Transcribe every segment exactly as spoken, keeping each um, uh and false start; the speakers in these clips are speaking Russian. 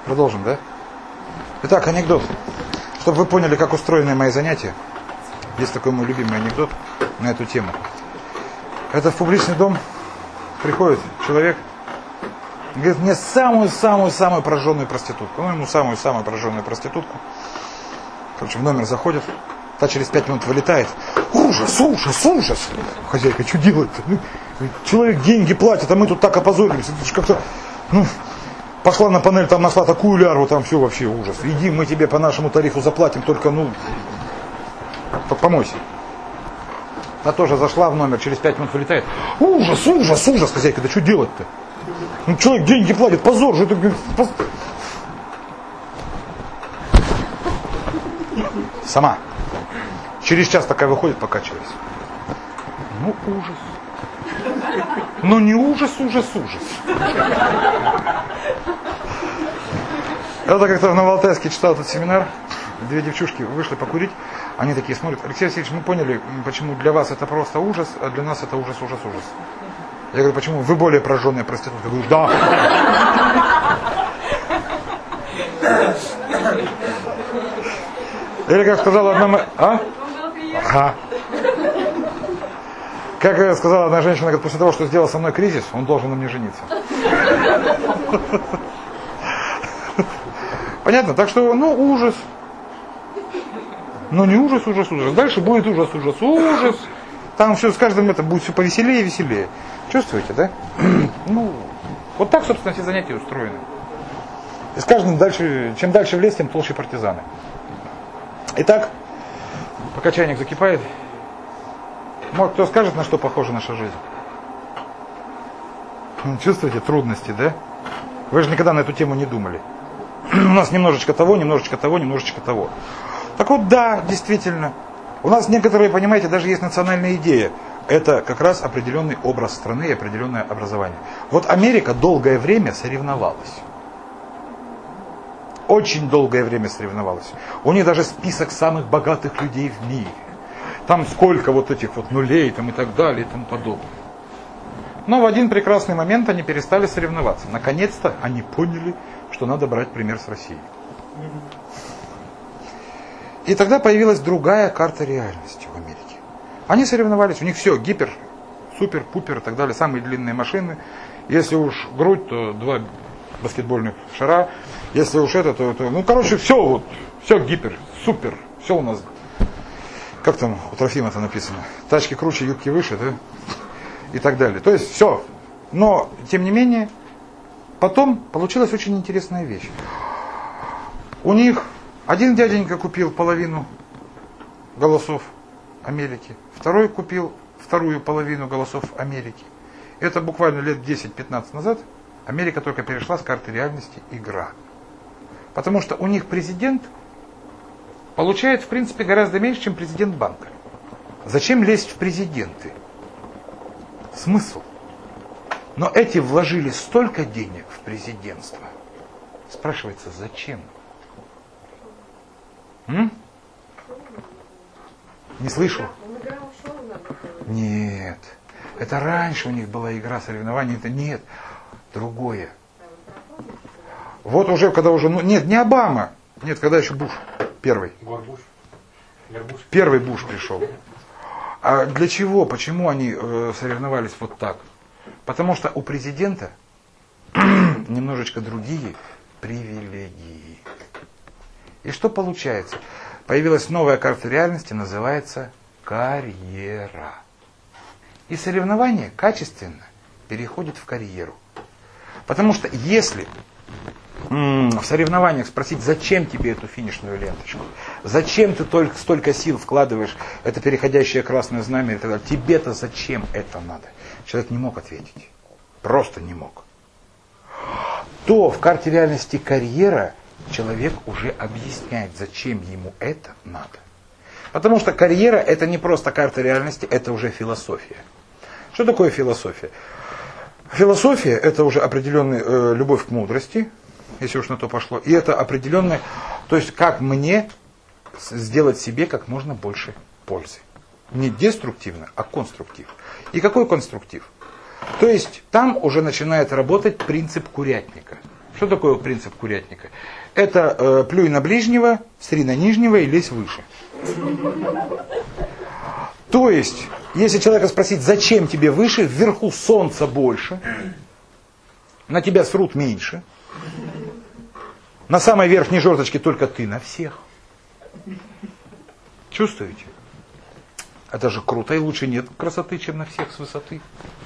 Продолжим, да? Итак, анекдот. Чтобы вы поняли, как устроены мои занятия. Есть такой мой любимый анекдот на эту тему. Это в публичный дом приходит человек, говорит, мне самую-самую-самую прожженную проститутку. Ну, ему самую-самую прожженную проститутку. Короче, в номер заходит, та через пять минут вылетает. Ужас, ужас, ужас. Хозяйка, что делать-то? Ну, человек деньги платит, а мы тут так опозорились. Это же как-то, ну, пошла на панель, там нашла такую лярву, там все вообще ужас. Иди, мы тебе по нашему тарифу заплатим, только, ну, помойся. Та тоже зашла в номер, через пять минут вылетает. Ужас, ужас, ужас. Хозяйка, да что делать-то? Ну, человек деньги платит, позор же. Это... Сама. Через час такая выходит, покачиваясь. Ну, ужас. Ну, не ужас, ужас, ужас. Я как-то в Новоалтайске читал этот семинар. Две девчушки вышли покурить. Они такие смотрят. Алексей Васильевич, мы поняли, почему для вас это просто ужас, а для нас это ужас, ужас, ужас. Я говорю, почему? Вы более прожженная проститутка. Я говорю, да. Или как сказала одна моя... А? Ага. Как сказала одна женщина, говорит, после того, что сделал со мной кризис, он должен на мне жениться. Понятно? Так что, ну, ужас. Ну, не ужас, ужас, ужас. Дальше будет ужас, ужас, ужас. Там все с каждым это будет все повеселее и веселее. Чувствуете, да? Ну, вот так, собственно, все занятия устроены. И с каждым дальше, чем дальше в лес, тем толще партизаны. Итак, пока чайник закипает, может, кто скажет, на что похожа наша жизнь? Чувствуете трудности, да? Вы же никогда на эту тему не думали. У нас немножечко того, немножечко того, немножечко того. Так вот, да, действительно. У нас некоторые, понимаете, даже есть национальная идея. Это как раз определенный образ страны и определенное образование. Вот Америка долгое время соревновалась. Очень долгое время соревновалась. У них даже список самых богатых людей в мире. Там сколько вот этих вот нулей там и так далее и тому подобное. Но в один прекрасный момент они перестали соревноваться. Наконец-то они поняли, что надо брать пример с России. И тогда появилась другая карта реальности в Америке. Они соревновались, у них все, гипер, супер, пупер и так далее, самые длинные машины. Если уж грудь, то два баскетбольных шара. Если уж это, то, то ну, короче, все, вот, все гипер, супер, все у нас. Как там у Трофима-то написано? Тачки круче, юбки выше, да? И так далее. То есть все. Но, тем не менее, потом получилась очень интересная вещь. У них один дяденька купил половину голосов Америки, второй купил вторую половину голосов Америки. Это буквально лет десять-пятнадцать назад Америка только перешла с карты реальности игра. Потому что у них президент получает, в принципе, гораздо меньше, чем президент банка. Зачем лезть в президенты? Смысл? Но эти вложили столько денег в президентство. Спрашивается, зачем? М? Не слышу? Нет. Это раньше у них была игра соревнований. Это нет. Другое. Вот уже, когда уже... Ну, нет, не Обама. Нет, когда еще Буш. Первый. Первый Буш пришел. А для чего? Почему они э, соревновались вот так? Потому что у президента немножечко другие привилегии. И что получается? Появилась новая карта реальности, называется карьера. И соревнование качественно переходит в карьеру. Потому что если м- в соревнованиях спросить, зачем тебе эту финишную ленточку, зачем ты только столько сил вкладываешь, это переходящее красное знамя и так далее, тебе-то зачем это надо? Человек не мог ответить. Просто не мог. То в карте реальности карьера человек уже объясняет, зачем ему это надо. Потому что карьера это не просто карта реальности, это уже философия. Что такое философия? Философия это уже определенная э, любовь к мудрости, если уж на то пошло. И это определенное, то есть как мне сделать себе как можно больше пользы. Не деструктивно, а конструктив. И какой конструктив? То есть там уже начинает работать принцип курятника. Что такое принцип курятника? Это э, плюй на ближнего, сри на нижнего и лезь выше. То есть, если человека спросить, зачем тебе выше, вверху солнца больше, на тебя срут меньше, на самой верхней жердочке только ты на всех. Чувствуете? Это же круто, и лучше нет красоты, чем на всех с высоты.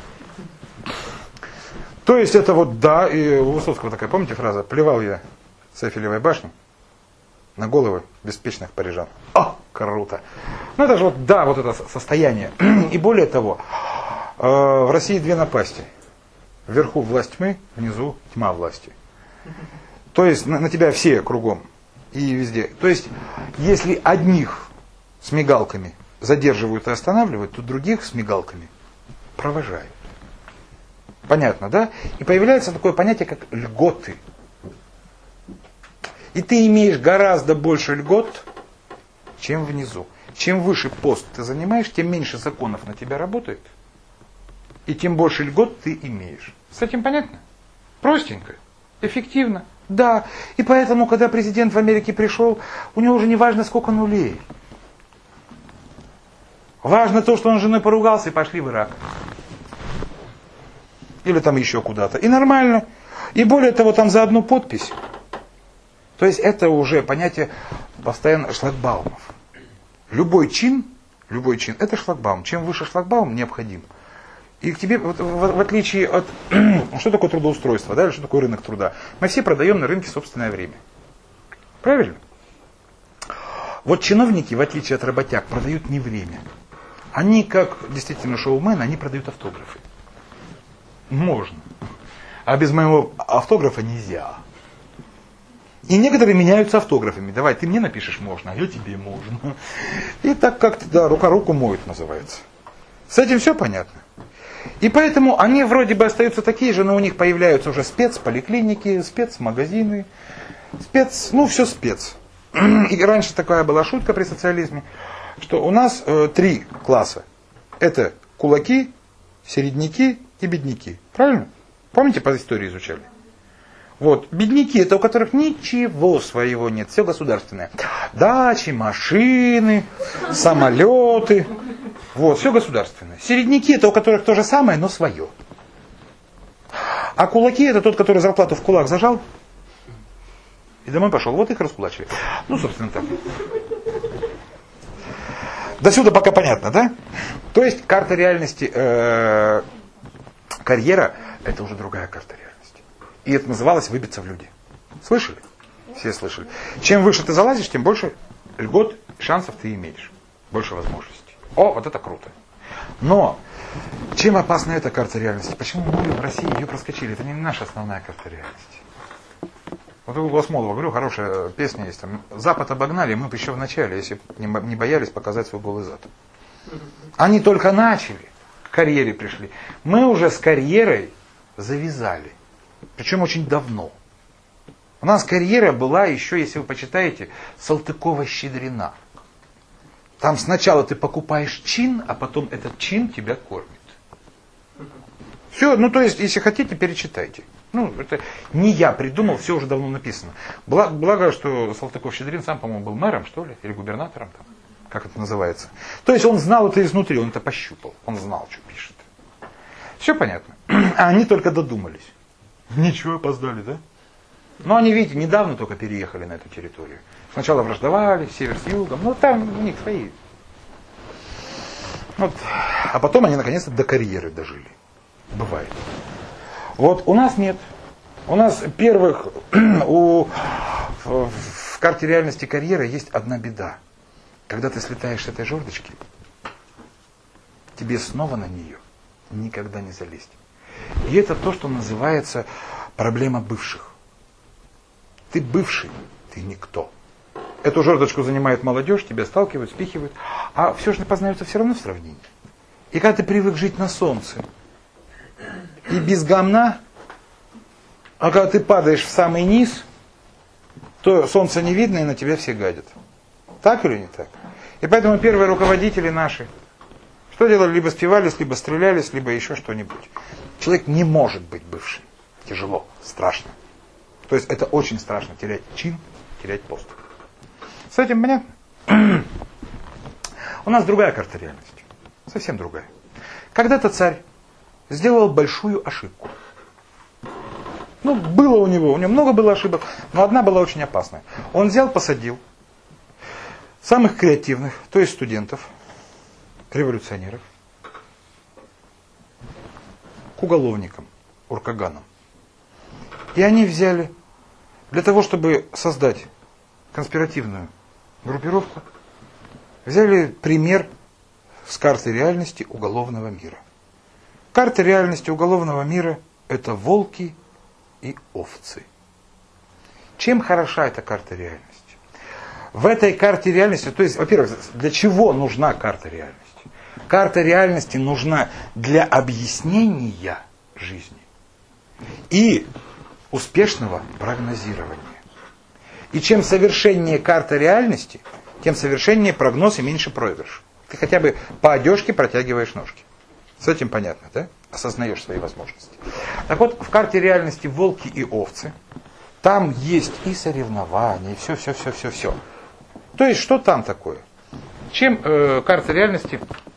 То есть это вот, да, и у Высоцкого такая, помните фраза, плевал я с Эйфелевой башни на головы беспечных парижан. О, круто! Ну это же вот, да, вот это состояние. И более того, э, в России две напасти. Вверху власть тьмы, внизу тьма власти. То есть на, на тебя все кругом и везде. То есть если одних с мигалками задерживают и останавливают, то других с мигалками провожают. Понятно, да? И появляется такое понятие, как льготы. И ты имеешь гораздо больше льгот, чем внизу. Чем выше пост ты занимаешь, тем меньше законов на тебя работает. И тем больше льгот ты имеешь. С этим понятно? Простенько, эффективно. Да. И поэтому, когда президент в Америке пришел, у него уже не важно, сколько нулей. Важно то, что он с женой поругался и пошли в Ирак. Или там еще куда-то. И нормально. И более того, там за одну подпись. То есть это уже понятие постоянно шлагбаумов. Любой чин, любой чин, это шлагбаум. Чем выше шлагбаум, необходим. И к тебе, вот, в, в отличие от... что такое трудоустройство, да, или что такое рынок труда? Мы все продаем на рынке собственное время. Правильно? Вот чиновники, в отличие от работяг, продают не время. Они, как действительно шоумены, они продают автографы. Можно. А без моего автографа нельзя. И некоторые меняются автографами. Давай, ты мне напишешь можно, а я тебе можно. И так как-то, да, рука руку моет называется. С этим все понятно. И поэтому они вроде бы остаются такие же, но у них появляются уже спецполиклиники, спецмагазины, спец, ну все спец. И раньше такая была шутка при социализме, что у нас э, три класса. Это кулаки, середняки и бедняки. Правильно? Помните, по истории изучали? Вот, бедняки, это у которых ничего своего нет, все государственное. Дачи, машины, самолеты, вот, все государственное. Середняки, это у которых то же самое, но свое. А кулаки, это тот, который зарплату в кулак зажал и домой пошел. Вот их раскулачили. Ну, собственно, так. До сюда пока понятно, да? То есть карта реальности, э, карьера, это уже другая карта реальности. И это называлось выбиться в люди. Слышали? Все слышали. Чем выше ты залазишь, тем больше льгот, шансов ты имеешь. Больше возможностей. О, вот это круто. Но чем опасна эта карта реальности? Почему мы в России ее проскочили? Это не наша основная карта реальности. Вот у Гласмолова, говорю, хорошая песня есть. Там, Запад обогнали, мы бы еще в начале, если бы не боялись показать свой голый зад. Они только начали, к карьере пришли. Мы уже с карьерой завязали. Причем очень давно. У нас карьера была еще, если вы почитаете, Салтыкова-Щедрина. Там сначала ты покупаешь чин, а потом этот чин тебя кормит. Все, ну то есть, если хотите, перечитайте. Ну, это не я придумал, все уже давно написано. Благо, благо что Салтыков-Щедрин сам, по-моему, был мэром, что ли, или губернатором там, как это называется. То есть он знал это изнутри, он это пощупал, он знал, что пишет. Все понятно. А они только додумались. Ничего, опоздали, да? Но они, видите, недавно только переехали на эту территорию. Сначала враждовали, север с югом, ну там у них свои. Вот. А потом они наконец-то до карьеры дожили. Бывает. Вот у нас нет. У нас первых, у, в, в карте реальности карьеры есть одна беда. Когда ты слетаешь с этой жердочки, тебе снова на нее никогда не залезть. И это то, что называется проблема бывших. Ты бывший, ты никто. Эту жердочку занимает молодежь, тебя сталкивают, спихивают. А все же познается все равно в сравнении. И когда ты привык жить на солнце, и без гамна, а когда ты падаешь в самый низ, то солнце не видно, и на тебя все гадят. Так или не так? И поэтому первые руководители наши, что делали? Либо спивались, либо стрелялись, либо еще что-нибудь. Человек не может быть бывшим. Тяжело, страшно. То есть это очень страшно, терять чин, терять пост. С этим понятно? У нас другая карта реальности. Совсем другая. Когда-то царь сделал большую ошибку. Ну, было у него, у него много было ошибок, но одна была очень опасная. Он взял, посадил самых креативных, то есть студентов, революционеров, к уголовникам, уркаганам. И они взяли, для того, чтобы создать конспиративную группировку, взяли пример с карты реальности уголовного мира. Карта реальности уголовного мира – это волки и овцы. Чем хороша эта карта реальности? В этой карте реальности, то есть, во-первых, для чего нужна карта реальности? Карта реальности нужна для объяснения жизни и успешного прогнозирования. И чем совершеннее карта реальности, тем совершеннее прогноз и меньше проигрыш. Ты хотя бы по одежке протягиваешь ножки. С этим понятно, да? Осознаешь свои возможности. Так вот, в карте реальности волки и овцы, там есть и соревнования, и все, все, все, все, все. То есть, что там такое? Чем э, карта реальности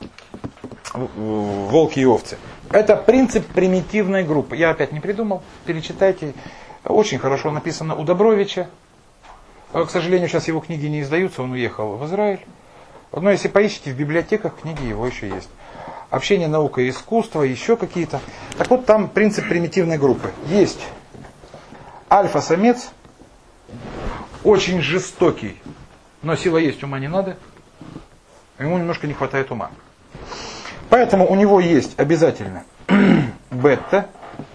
волки и овцы? Это принцип примитивной группы. Я опять не придумал, перечитайте. Очень хорошо написано у Добровича. К сожалению, сейчас его книги не издаются, он уехал в Израиль. Но если поищите в библиотеках, книги его еще есть. Общение, наука и искусство, еще какие-то. Так вот, там принцип примитивной группы. Есть альфа-самец, очень жестокий, но сила есть, ума не надо. Ему немножко не хватает ума. Поэтому у него есть обязательно бета.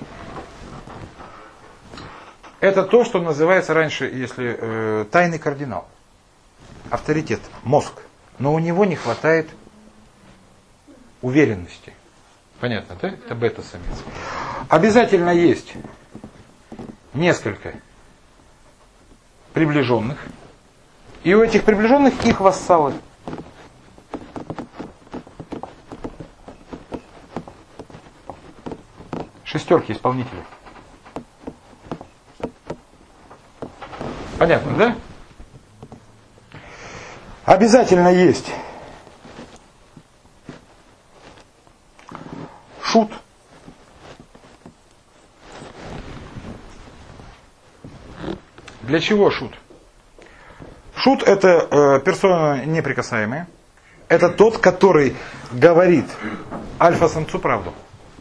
Это то, что называется раньше, если э, тайный кардинал. Авторитет, мозг. Но у него не хватает уверенности. Понятно, да? Это бета-самец. Обязательно есть несколько приближенных. И у этих приближенных их вассалы. Шестерки исполнителей. Понятно, да? Обязательно есть шут. Для чего шут? Шут это э, персона неприкасаемая. Это тот, который говорит альфа-самцу правду.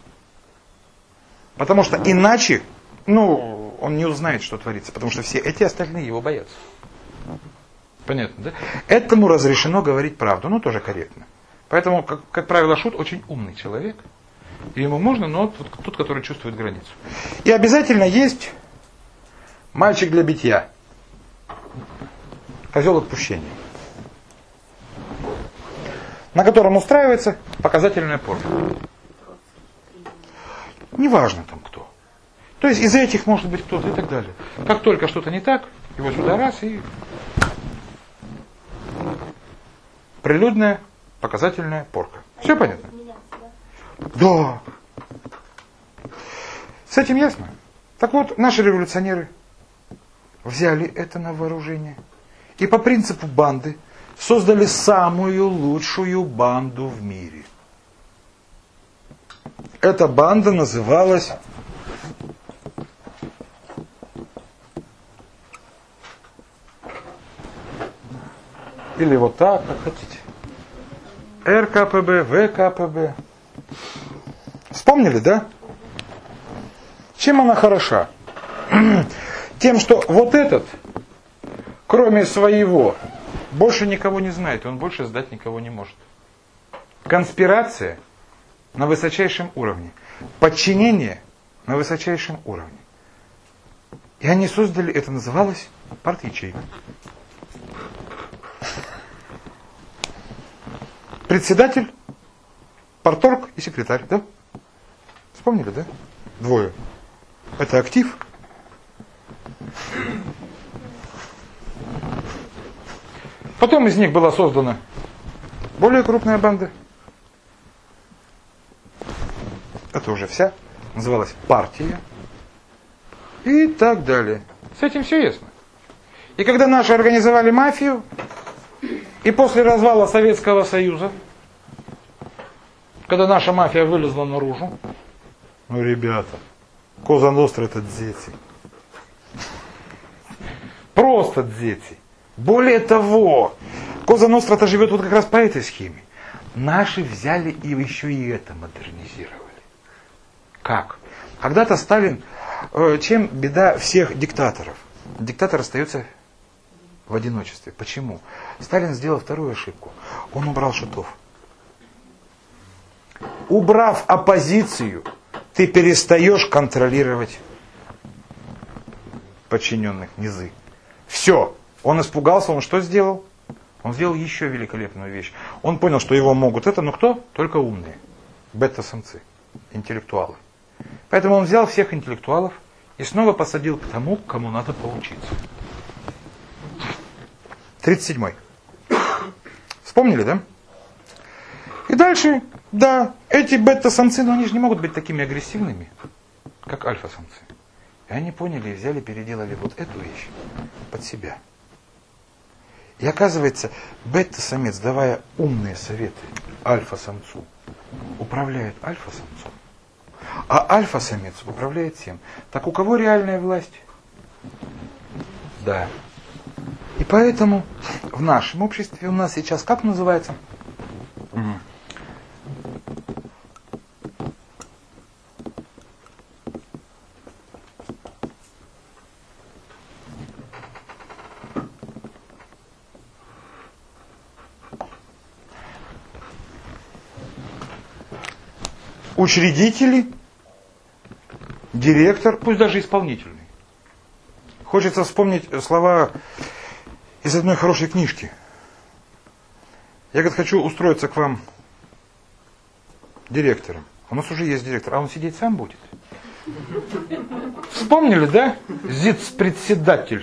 Потому что иначе, ну, он не узнает, что творится. Потому что все эти остальные его боятся. Понятно, да? Этому разрешено говорить правду, ну, тоже корректно. Поэтому, как, как правило, шут очень умный человек. И ему можно, но тот, тот, который чувствует границу. И обязательно есть мальчик для битья. Козел отпущения. На котором устраивается показательная порка. Неважно там кто. То есть из этих может быть кто-то и так далее. Как только что-то не так, его сюда раз и... Прилюдная показательная порка. Все понятно? Да. С этим ясно. Так вот, наши революционеры взяли это на вооружение. И по принципу банды создали самую лучшую банду в мире. Эта банда называлась или вот так, как хотите. эр ка пэ бэ, вэ ка пэ бэ. Вспомнили, да? Чем она хороша? Тем, что вот этот, кроме своего, больше никого не знает, и он больше сдать никого не может. Конспирация на высочайшем уровне. Подчинение на высочайшем уровне. И они создали, это называлось парт-ячейка. Председатель, парторг и секретарь, да? Вспомнили, да? Двое. Это актив. Потом из них была создана более крупная банда. Это уже вся. Называлась партия. И так далее. С этим все ясно. И когда наши организовали мафию, и после развала Советского Союза, когда наша мафия вылезла наружу, ну, ребята, Коза Ностра это дзети. Просто дзети. Более того, Коза Ностра-то живет вот как раз по этой схеме. Наши взяли и еще и это модернизировали. Как? Когда-то Сталин, чем беда всех диктаторов? Диктатор остается в одиночестве. Почему? Сталин сделал вторую ошибку. Он убрал шутов. Убрав оппозицию, ты перестаешь контролировать подчиненных, низы. Все. Он испугался, он что сделал? Он сделал еще великолепную вещь. Он понял, что его могут это, но кто? Только умные. Бета-самцы. Интеллектуалы. Поэтому он взял всех интеллектуалов и снова посадил к тому, кому надо поучиться. тридцать седьмой. Вспомнили, да? И дальше, да, эти бета-самцы, но они же не могут быть такими агрессивными, как альфа-самцы. И они поняли и взяли, переделали вот эту вещь под себя. И оказывается, бета-самец, давая умные советы альфа-самцу, управляет альфа-самцом, а альфа-самец управляет всем. Так у кого реальная власть? Да. И поэтому в нашем обществе у нас сейчас как называется? Учредители, директор, пусть даже исполнительный. Хочется вспомнить слова из одной хорошей книжки. Я, говорит, хочу устроиться к вам директором. У нас уже есть директор, а он сидеть сам будет. Вспомнили, да? Зиц-председатель.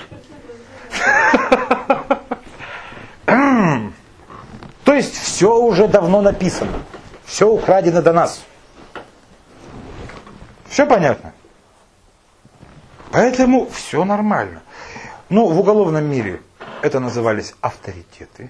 То есть все уже давно написано. Все украдено до нас. Все понятно? Поэтому все нормально. Ну, в уголовном мире это назывались авторитеты.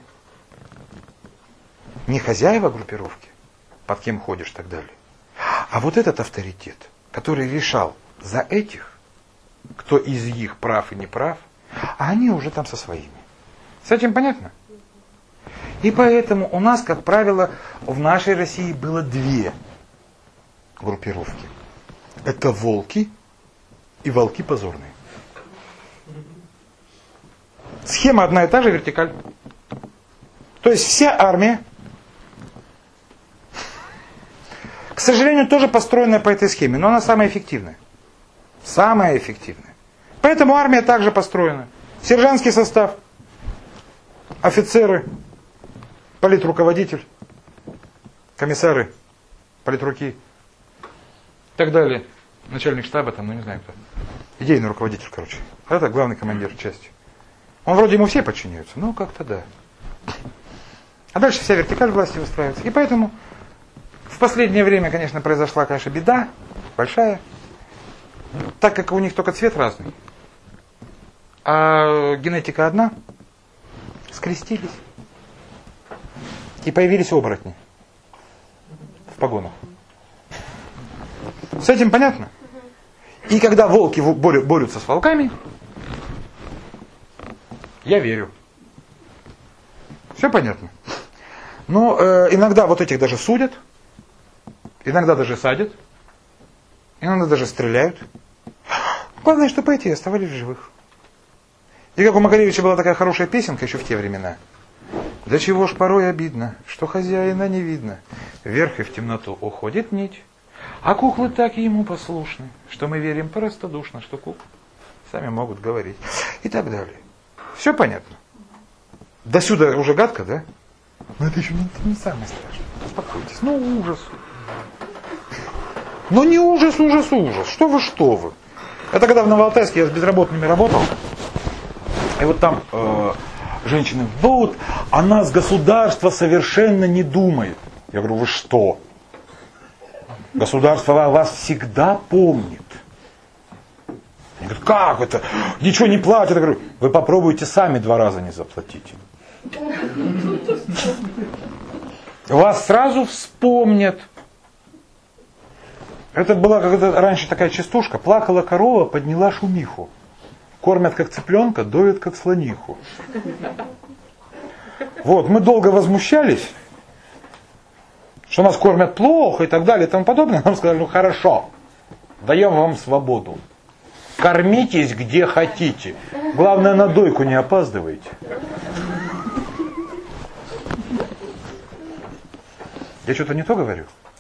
Не хозяева группировки, под кем ходишь и так далее. А вот этот авторитет, который решал за этих, кто из них прав и не прав, а они уже там со своими. С этим понятно? И поэтому у нас, как правило, в нашей России было две группировки. Это волки и волки позорные. Схема одна и та же, вертикаль. То есть вся армия, к сожалению, тоже построенная по этой схеме, но она самая эффективная. Самая эффективная. Поэтому армия также построена. Сержантский состав, офицеры, политруководитель, комиссары, политруки и так далее. Начальник штаба, там, ну не знаю кто. Идейный руководитель, короче. Это главный командир части. Он вроде ему все подчиняются, ну как-то да. А дальше вся вертикаль власти выстраивается. И поэтому в последнее время, конечно, произошла, конечно, беда большая. Так как у них только цвет разный, а генетика одна, скрестились. И появились оборотни в погонах. С этим понятно? И когда волки борются с волками, я верю. Все понятно? Но э, иногда вот этих даже судят, иногда даже садят, иногда даже стреляют. Главное, чтобы эти оставались в живых. И как у Макаревича была такая хорошая песенка еще в те времена. До чего ж порой обидно, что хозяина не видно. Вверх и в темноту уходит нить. А куклы так ему послушны, что мы верим простодушно, что куклы сами могут говорить. И так далее. Все понятно? До сюда уже гадко, да? Но это еще не, не самое страшное. Успокойтесь. Ну ужас. Ну не ужас, ужас, ужас. Что вы, что вы. Это когда в Новоалтайске я с безработными работал. И вот там э, женщины, вот, о нас государство совершенно не думает. Я говорю, вы что? Государство о вас всегда помнит. Они говорят, как это? Ничего не платят. Я говорю, вы попробуйте сами два раза не заплатить. Вас сразу вспомнят. Это была когда раньше такая частушка. Плакала корова, подняла шумиху. Кормят как цыпленка, доят как слониху. Вот, мы долго возмущались, что нас кормят плохо и так далее и тому подобное. Нам сказали, ну хорошо, даем вам свободу. Кормитесь где хотите. Главное, на дойку не опаздывайте. Я что-то не то говорю?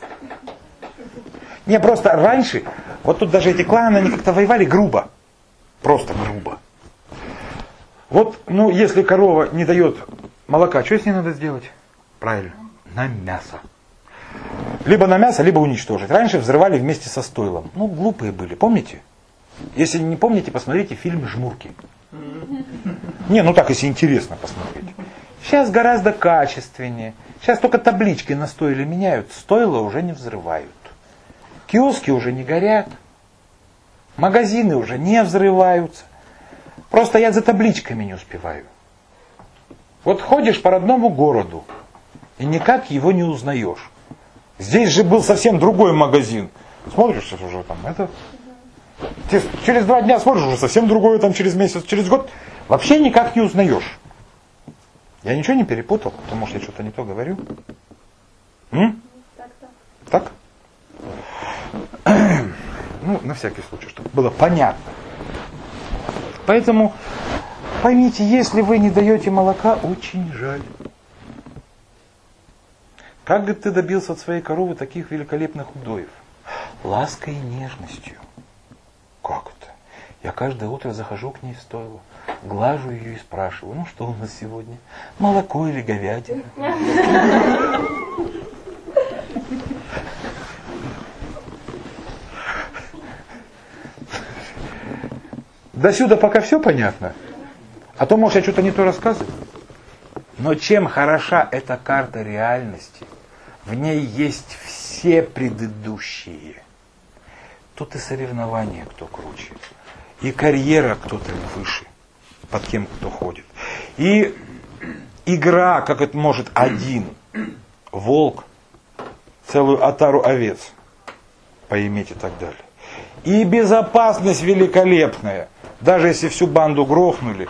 Не, просто раньше, вот тут даже эти кланы, они как-то воевали грубо. Просто грубо. Вот, ну, если корова не дает молока, что с ней надо сделать? Правильно, на мясо. Либо на мясо, либо уничтожить. Раньше взрывали вместе со стойлом. Ну, глупые были, помните? Если не помните, посмотрите фильм «Жмурки». Не, ну так, если интересно посмотреть. Сейчас гораздо качественнее. Сейчас только таблички на стойле меняют, стойла уже не взрывают. Киоски уже не горят. Магазины уже не взрываются. Просто я за табличками не успеваю. Вот ходишь по родному городу и никак его не узнаешь. Здесь же был совсем другой магазин. Смотришь, сейчас уже там это... Через два дня смотришь, уже совсем другое, там через месяц, через год. Вообще никак не узнаешь. Я ничего не перепутал, потому что я что-то не то говорю. М? Так? Ну, на всякий случай, чтобы было понятно. Поэтому поймите, если вы не даете молока, очень жаль. Как бы ты добился от своей коровы таких великолепных удоев? Лаской и нежностью. Как это? Я каждое утро захожу к ней в стойло, глажу ее и спрашиваю, ну что у нас сегодня? Молоко или говядина? До сюда пока все понятно. А то, может, я что-то не то рассказываю. Но чем хороша эта карта реальности, в ней есть все предыдущие. Тут и соревнования, кто круче. И карьера, кто-то выше, под кем кто ходит. И игра, как это может один волк, целую отару овец поиметь и так далее. И безопасность великолепная. Даже если всю банду грохнули.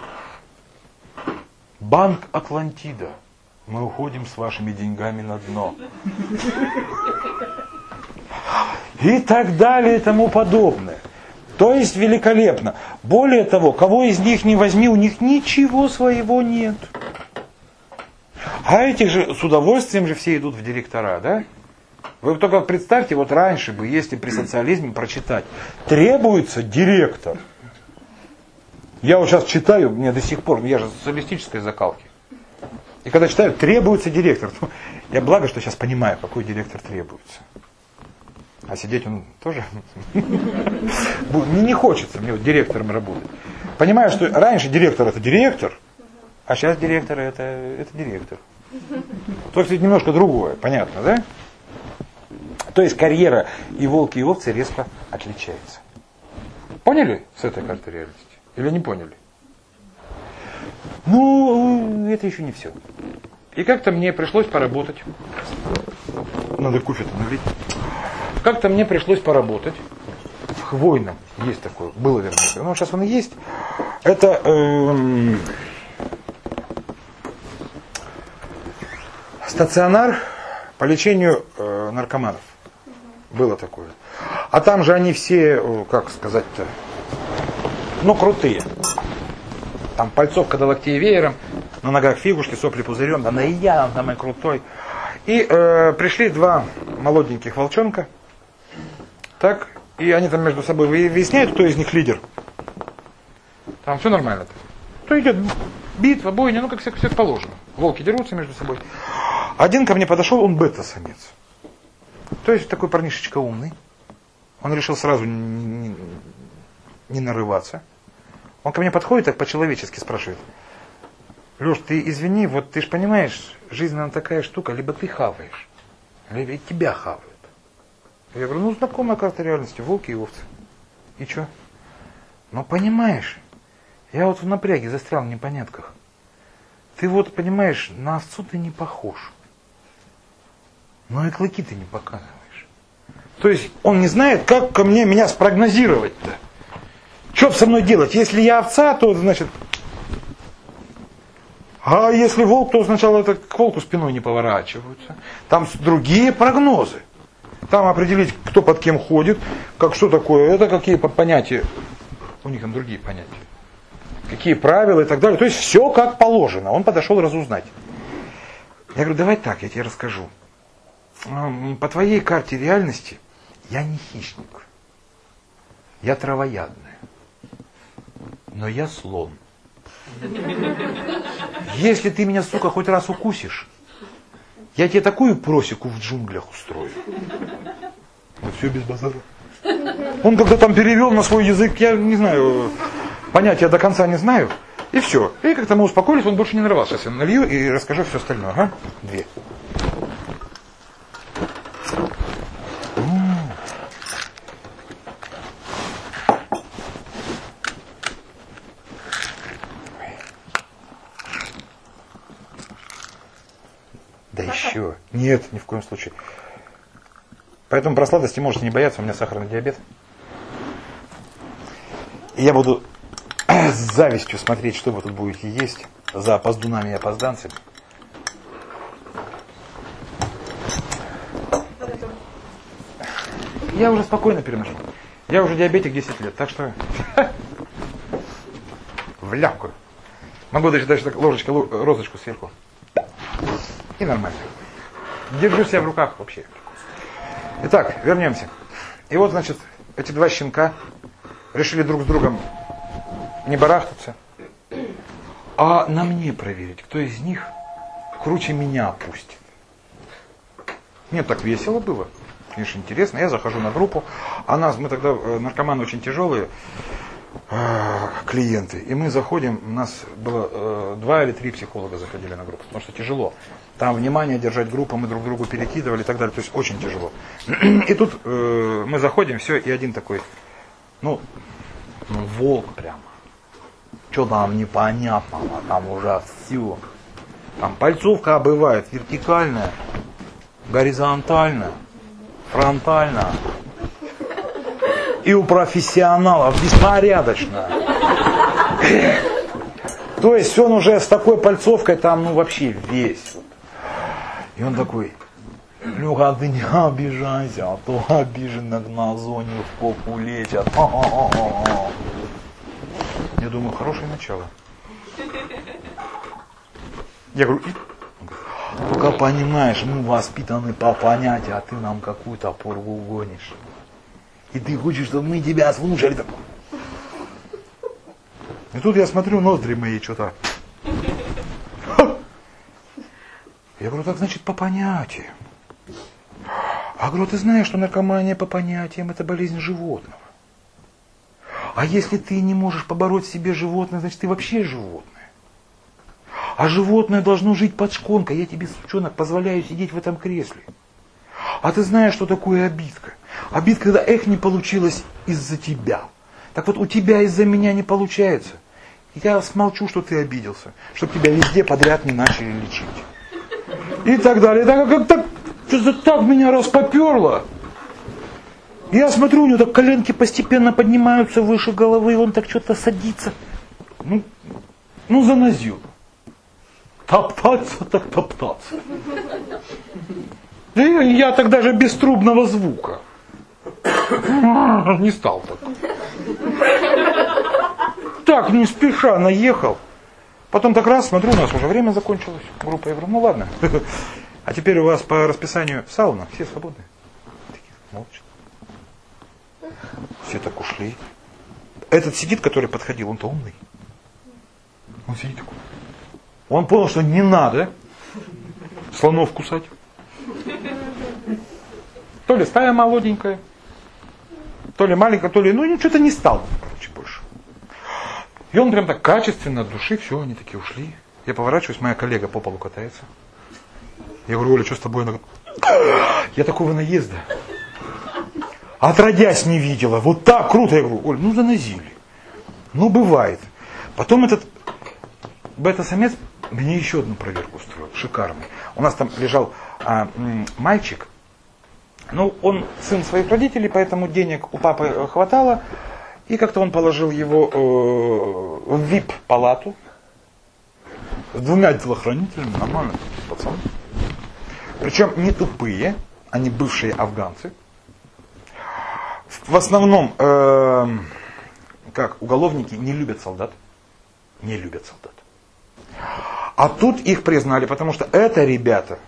Банк Атлантида. Мы уходим с вашими деньгами на дно. И так далее и тому подобное. То есть великолепно. Более того, кого из них не возьми, у них ничего своего нет. А этих же с удовольствием же все идут в директора, да? Вы только представьте, вот раньше бы, если при социализме прочитать, требуется директор. Я вот сейчас читаю, мне до сих пор, я же социалистической закалки. И когда читаю, требуется директор. Я благо, что сейчас понимаю, какой директор требуется. А сидеть он тоже мне не хочется, мне вот директором работать. Понимаю, что раньше директор это директор, а сейчас директор это, это директор. То есть это немножко другое, понятно, да? То есть карьера и волки, и овцы резко отличается. Поняли с этой карты реальности? Или не поняли? Ну, это еще не все. И как-то мне пришлось поработать. Надо кофе-то налить. Как-то мне пришлось поработать. В Хвойном есть такое. Было, вернее. Ну, сейчас он и есть. Это эм, стационар по лечению э, наркоманов. Было такое. А там же они все, как сказать-то, ну, крутые. Там пальцовка до локтей веером, на ногах фигушки, сопли пузырем, да, и я там и крутой. И э, пришли два молоденьких волчонка. Так, и они там между собой выясняют, кто из них лидер. Там все нормально. То идет битва, бойня, ну как все, все положено. Волки дерутся между собой. Один ко мне подошел, он бета-самец. То есть такой парнишечка умный. Он решил сразу не, не, не нарываться. Он ко мне подходит, так по-человечески спрашивает. Леш, ты извини, вот ты же понимаешь, жизнь она такая штука, либо ты хаваешь, либо тебя хавают. Я говорю, ну знакомая карта реальности, волки и овцы. И что? Но понимаешь, я вот в напряге застрял в непонятках. Ты вот, понимаешь, на овцу ты не похож. Но и клыки ты не показываешь. То есть он не знает, как ко мне меня спрогнозировать-то. Что со мной делать? Если я овца, то значит... А если волк, то сначала это к волку спиной не поворачиваются. Там другие прогнозы. Там определить, кто под кем ходит, как что такое, это какие понятия. У них там другие понятия. Какие правила и так далее. То есть все как положено. Он подошел разузнать. Я говорю, давай так, я тебе расскажу. По твоей карте реальности я не хищник. Я травоядная. Но я слон. Если ты меня, сука, хоть раз укусишь, я тебе такую просеку в джунглях устрою. Вот все без базара. Он когда там перевел на свой язык, я не знаю, понятия до конца не знаю. И все. И как-то мы успокоились, он больше не нарывался. Сейчас я налью и расскажу все остальное. Ага? Две. Да еще. Нет, ни в коем случае. Поэтому про сладости можете не бояться, у меня сахарный диабет. И я буду с завистью смотреть, что вы тут будете есть за опоздунами и опозданцами. Я уже спокойно переношу. Я уже диабетик десять лет, так что в легкую. Могу даже, даже так ложечку, розочку сверху. И нормально. Держу себя в руках вообще. Итак, вернемся. И вот, значит, эти два щенка решили друг с другом не барахтаться, а на мне проверить, кто из них круче меня опустит. Мне так весело было. Конечно, интересно. Я захожу на группу. А нас, мы тогда, наркоманы очень тяжелые клиенты. И мы заходим, у нас было э, два или три психолога заходили на группу, потому что тяжело. Там внимание держать группу, мы друг другу перекидывали и так далее. То есть очень тяжело. И тут э, мы заходим, все, и один такой, ну, ну волк прямо. Что там непонятного, там уже все. Там пальцовка бывает вертикальная, горизонтальная, фронтальная. И у профессионалов беспорядочно. То есть он уже с такой пальцовкой там, ну вообще весь. И он такой, Люха, ты не обижайся, а то обиженных на зоне в попу лечат. Я думаю, хорошее начало. Я говорю, только понимаешь, мы воспитаны по понятию, а ты нам какую-то порву гонишь. И ты хочешь, чтобы мы тебя слушали. И тут я смотрю, ноздри мои что-то. Я говорю, так значит по понятиям. А говорю, ты знаешь, что наркомания по понятиям это болезнь животного. А если ты не можешь побороть в себе животное, значит ты вообще животное. А животное должно жить под шконкой. Я тебе, сучонок, позволяю сидеть в этом кресле. А ты знаешь, что такое обидка? Обидка, когда эх, не получилось из-за тебя. Так вот, у тебя из-за меня не получается. Я смолчу, что ты обиделся, чтобы тебя везде подряд не начали лечить. И так далее. И так, как так, что-то так меня распоперло. Я смотрю, у него так коленки постепенно поднимаются выше головы, и он так что-то садится. Ну, ну занозил. Топтаться, так топтаться. И я так даже без трубного звука. Не стал так. Так, не спеша наехал. Потом так раз, смотрю, у нас уже время закончилось. Группа, я говорю, ну ладно. А теперь у вас по расписанию сауна, все свободны. Такие, молча. Все так ушли. Этот сидит, который подходил, он-то умный. Он сидит такой. Он понял, что не надо слонов кусать. То ли стая молоденькая, то ли маленькая, то ли, ну что-то не стал, короче, больше. И он прям так качественно от души, все, они такие ушли. Я поворачиваюсь, моя коллега по полу катается. Я говорю, Оля, что с тобой? Она говорит, я такого наезда отродясь не видела. Вот так круто. Я говорю, Оль, ну занозили. Ну, бывает. Потом этот бета-самец мне еще одну проверку устроил, шикарный. У нас там лежал а, м, мальчик, ну, он сын своих родителей, поэтому денег у папы хватало, и как-то он положил его э, в вип-палату с двумя телохранителями, нормально, пацаны. Причем не тупые, они бывшие афганцы. В основном, э, как уголовники не любят солдат, не любят солдат. А тут их признали, потому что это ребята,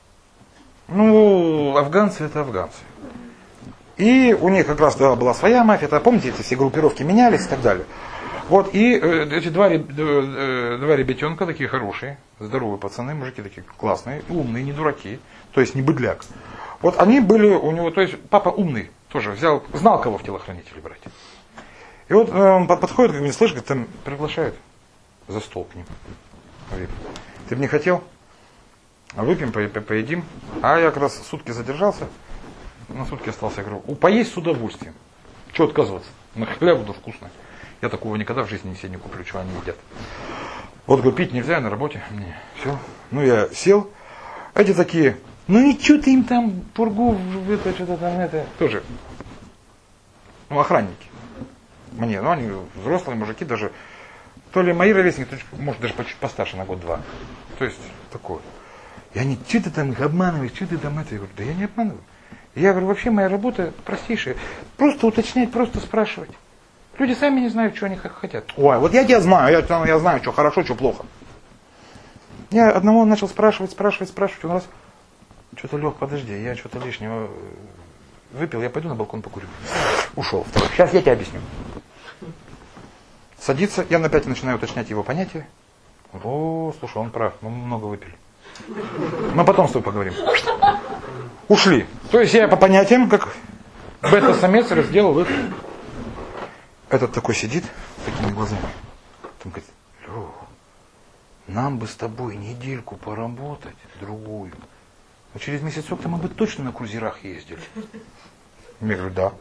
ну, афганцы это афганцы. И у них как раз да, была своя мафия, это, помните, эти все группировки менялись и так далее. Вот, и э, эти два, э, два ребятенка такие хорошие, здоровые пацаны, мужики такие классные, умные, не дураки, то есть не быдляк. Вот они были у него, то есть папа умный тоже, взял, знал, кого в телохранители брать. И вот э, он подходит, как бы не слышит, говорит, там приглашают за стол к ним. Говорит, ты бы не хотел? Выпьем, по- по- поедим. А я как раз сутки задержался, на сутки остался, я говорю, поесть с удовольствием. Чего отказываться? На халяву да вкусно. Я такого никогда в жизни себе не куплю, что они едят. Вот, говорю, пить нельзя, на работе. Не, все. Ну, я сел. Эти такие, ну и что ты им там пургу, это, что-то там, это, тоже. Ну, охранники. Мне, ну, они взрослые мужики, даже, то ли мои ровесники, то ли, может, даже чуть постарше, на год-два. То есть, такое. И они, что ты там их обманываешь, что ты там это? Я говорю, да я не обманываю. Я говорю, вообще моя работа простейшая. Просто уточнять, просто спрашивать. Люди сами не знают, что они хотят. Ой, вот я тебя знаю, я, я знаю, что хорошо, что плохо. Я одного начал спрашивать, спрашивать, спрашивать. Он раз, что-то Лех, подожди, я что-то лишнего выпил, я пойду на балкон покурю. Ушел. Сейчас я тебе объясню. Садится, я опять начинаю уточнять его понятия. О, слушай, он прав, мы много выпили. Мы потом с тобой поговорим. Ушли. То есть я по понятиям, как бета-самец разделал их. Этот такой сидит, с такими глазами. Там говорит, Лёх, нам бы с тобой недельку поработать, другую. А через месяцок-то мы бы точно на крузерах ездили. Я говорю, да.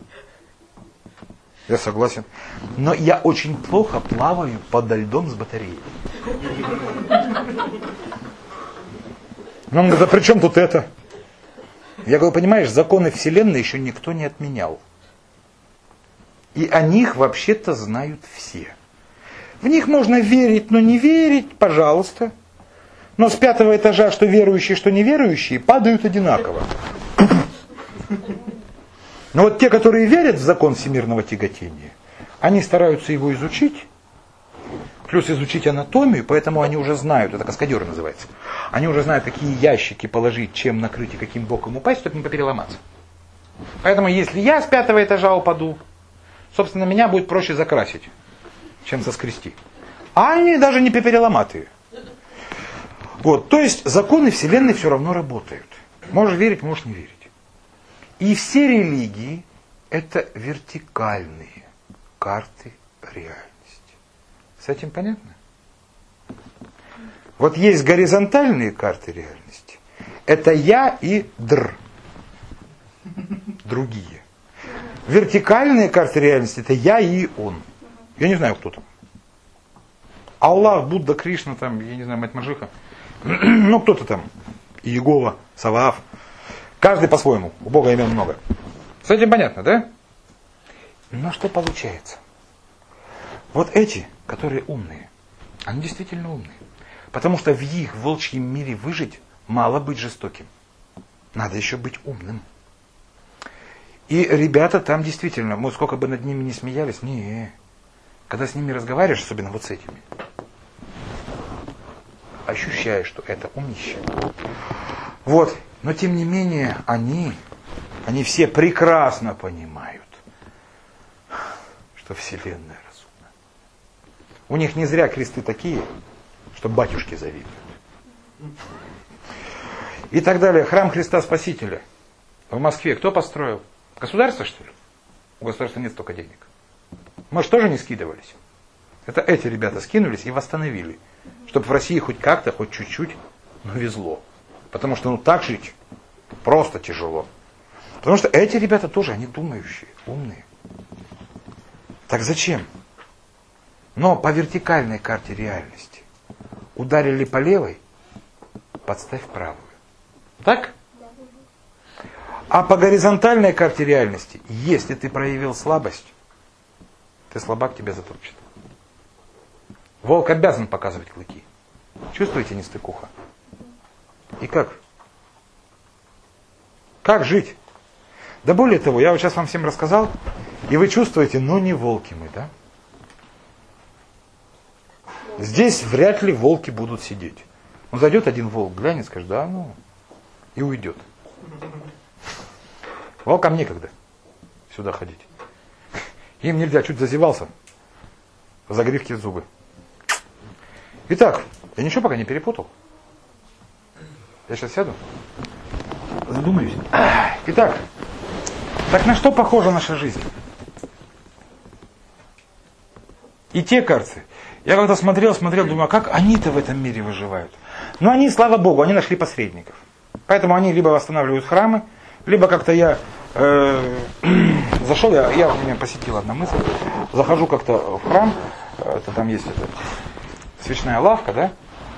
Я согласен. Но я очень плохо плаваю подо льдом с батареей. Он говорит, а при чем тут это? Я говорю, понимаешь, законы Вселенной еще никто не отменял. И о них вообще-то знают все. В них можно верить, но не верить, пожалуйста. Но с пятого этажа, что верующие, что неверующие, падают одинаково. Но вот те, которые верят в закон всемирного тяготения, они стараются его изучить, плюс изучить анатомию, поэтому они уже знают, это каскадеры называется, они уже знают, какие ящики положить, чем накрыть и каким боком упасть, чтобы не попереломаться. Поэтому если я с пятого этажа упаду, собственно, меня будет проще закрасить, чем соскрести. А они даже не переломатые. Вот, то есть законы Вселенной все равно работают. Можешь верить, можешь не верить. И все религии это вертикальные карты реальности. С этим понятно? Вот есть горизонтальные карты реальности. Это я и др. Другие. Вертикальные карты реальности это я и он. Я не знаю, кто там. Аллах, Будда, Кришна, там, я не знаю, мать Маджиха. Ну, кто-то там. Иегова, Савааф. Каждый по-своему. У Бога имен много. С этим понятно, да? Но что получается? Вот эти, которые умные, они действительно умные. Потому что в их волчьем мире выжить мало быть жестоким. Надо еще быть умным. И ребята там действительно, мы сколько бы над ними не смеялись, не, когда с ними разговариваешь, особенно вот с этими, ощущаешь, что это умнище. Вот, но тем не менее они, они все прекрасно понимают, что Вселенная разумна. У них не зря кресты такие, что батюшки завидуют. И так далее. Храм Христа Спасителя в Москве кто построил? Государство, что ли? У государства нет столько денег. Мы же тоже не скидывались. Это эти ребята скинулись и восстановили. Чтобы в России хоть как-то, хоть чуть-чуть, но везло. Потому что ну так жить просто тяжело. Потому что эти ребята тоже, они думающие, умные. Так зачем? Но по вертикальной карте реальности ударили по левой, подставь правую. Так? А по горизонтальной карте реальности, если ты проявил слабость, ты слабак, тебя затопчет. Волк обязан показывать клыки. Чувствуете нестыкуха? И как? Как жить? Да более того, я вот сейчас вам всем рассказал, и вы чувствуете, ну не волки мы, да? Здесь вряд ли волки будут сидеть. Ну зайдет один волк, глянет, скажет, да, ну, и уйдет. Волкам некогда сюда ходить. Им нельзя, чуть зазевался, загривки в зубы. Итак, я ничего пока не перепутал. Я сейчас сяду, задумаюсь. Итак, так на что похожа наша жизнь? И те, кажется, я когда смотрел, смотрел, думаю, а как они-то в этом мире выживают? Но они, слава Богу, они нашли посредников. Поэтому они либо восстанавливают храмы, либо как-то я э, зашел, я, я, меня посетила одна мысль, захожу как-то в храм, это там есть это, свечная лавка, да?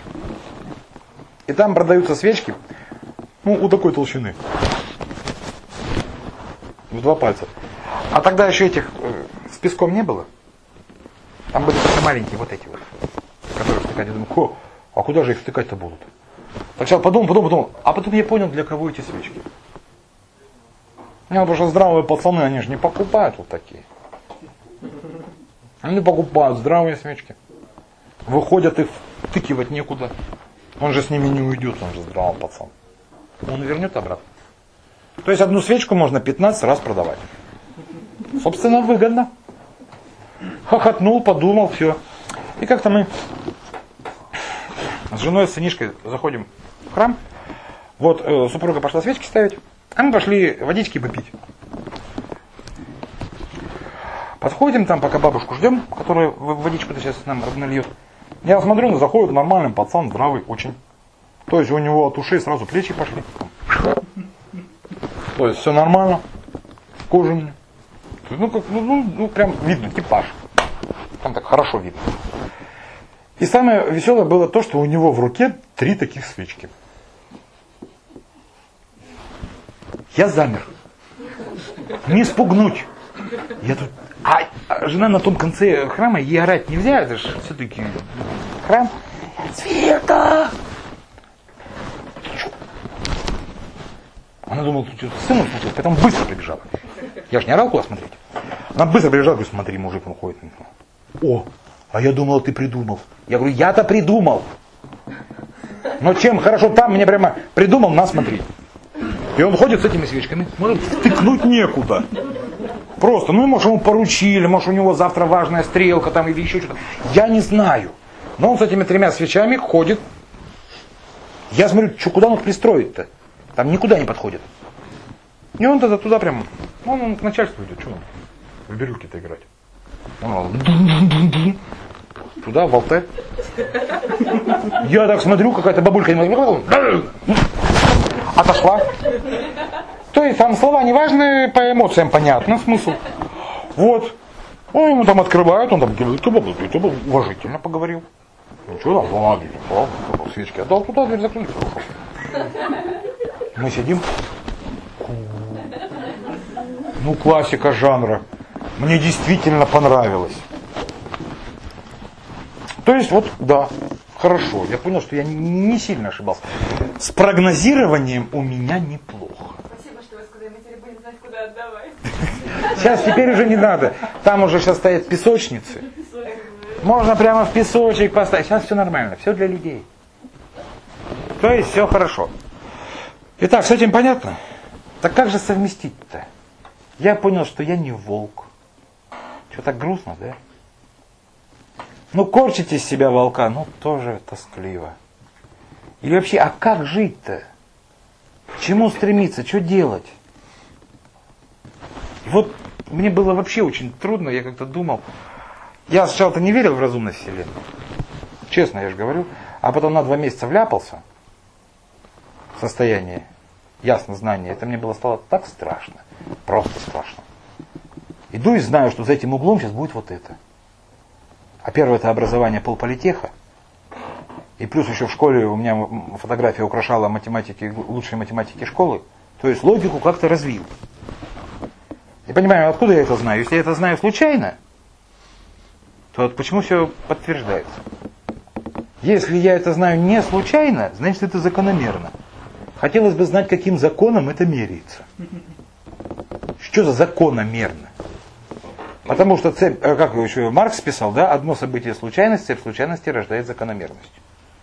И там продаются свечки, ну, у такой толщины. В два пальца. А тогда еще этих э, с песком не было. Там были только маленькие вот эти вот, которые втыкать. Я думаю, хо, а куда же их втыкать-то будут? Так сначала подумал, подумал, подумал. А потом я понял, для кого эти свечки. Ну, потому что здравые пацаны, они же не покупают вот такие. Они покупают здравые свечки. Выходят, их втыкивать некуда. Он же с ними не уйдет, он же здравый пацан. Он вернет обратно. То есть одну свечку можно пятнадцать раз продавать. Собственно, выгодно. Хохотнул, подумал, все. И как-то мы с женой, с сынишкой заходим в храм. Вот э, супруга пошла свечки ставить, а мы пошли водички попить. Подходим там, пока бабушку ждем, которая водичку-то сейчас нам нальет. Я смотрю, он заходит нормальный пацан, здравый очень. То есть у него от ушей сразу плечи пошли. То есть все нормально, кожаный. Ну, как, ну, ну, ну, прям видно, типаж. Там так хорошо видно. И самое веселое было то, что у него в руке три таких свечки. Я замер. Не спугнуть. Я тут... А жена на том конце храма, ей орать нельзя, это же все-таки храм. Света! Она думала, что сыну случилось, поэтому быстро прибежала. Я же не орал, куда смотреть. Она быстро прибежала, говорит, смотри, мужик, он ходит. О, а я думал, ты придумал. Я говорю, я-то придумал. Но чем хорошо там, мне прямо придумал, на, смотри. И он ходит с этими свечками, может втыкнуть некуда. Просто, ну, может, ему поручили, может, у него завтра важная стрелка там или еще что-то. Я не знаю. Но он с этими тремя свечами ходит. Я смотрю, что, куда он их пристроит-то? Там никуда не подходит. И он тогда туда прям, он, он к начальству идет, что он в бирюльке-то играть. Он, туда, в алтарь. Я так смотрю, какая-то бабулька отошла. То есть там слова не важны, по эмоциям понятно, смысл. Вот. Он ему там открывают, он там уважительно поговорил. Ну что там, бумаги, свечки отдал, туда дверь закрыли, ушел. Мы сидим. Ну, классика жанра. Мне действительно понравилось. То есть, вот, да, хорошо. Я понял, что я не, не сильно ошибался. С прогнозированием у меня неплохо. Спасибо, что вы сказали, мы теперь будем знать, куда отдавать. Сейчас теперь уже не надо. Там уже сейчас стоят песочницы. Можно прямо в песочек поставить. Сейчас все нормально, все для людей. То есть, все хорошо. Итак, с этим понятно? Так как же совместить-то? Я понял, что я не волк. Что, так грустно, да? Ну, корчите из себя волка, ну, тоже тоскливо. Или вообще, а как жить-то? К чему стремиться, что делать? И вот мне было вообще очень трудно, я как-то думал. Я сначала-то не верил в разумность Вселенной. Честно, я же говорю. А потом на два месяца вляпался. Состояние, ясно знание, это мне было стало так страшно, просто страшно. Иду и знаю, что за этим углом сейчас будет вот это. А первое это образование полполитеха. И плюс еще в школе у меня фотография украшала математики, лучшие математики школы. То есть логику как-то развил. Я понимаю, откуда я это знаю. Если я это знаю случайно, то вот почему все подтверждается. Если я это знаю не случайно, значит это закономерно. Хотелось бы знать, каким законом это меряется. Что за закономерно? Потому что цепь, как еще Маркс писал, да, одно событие случайность, цепь случайности рождает закономерность.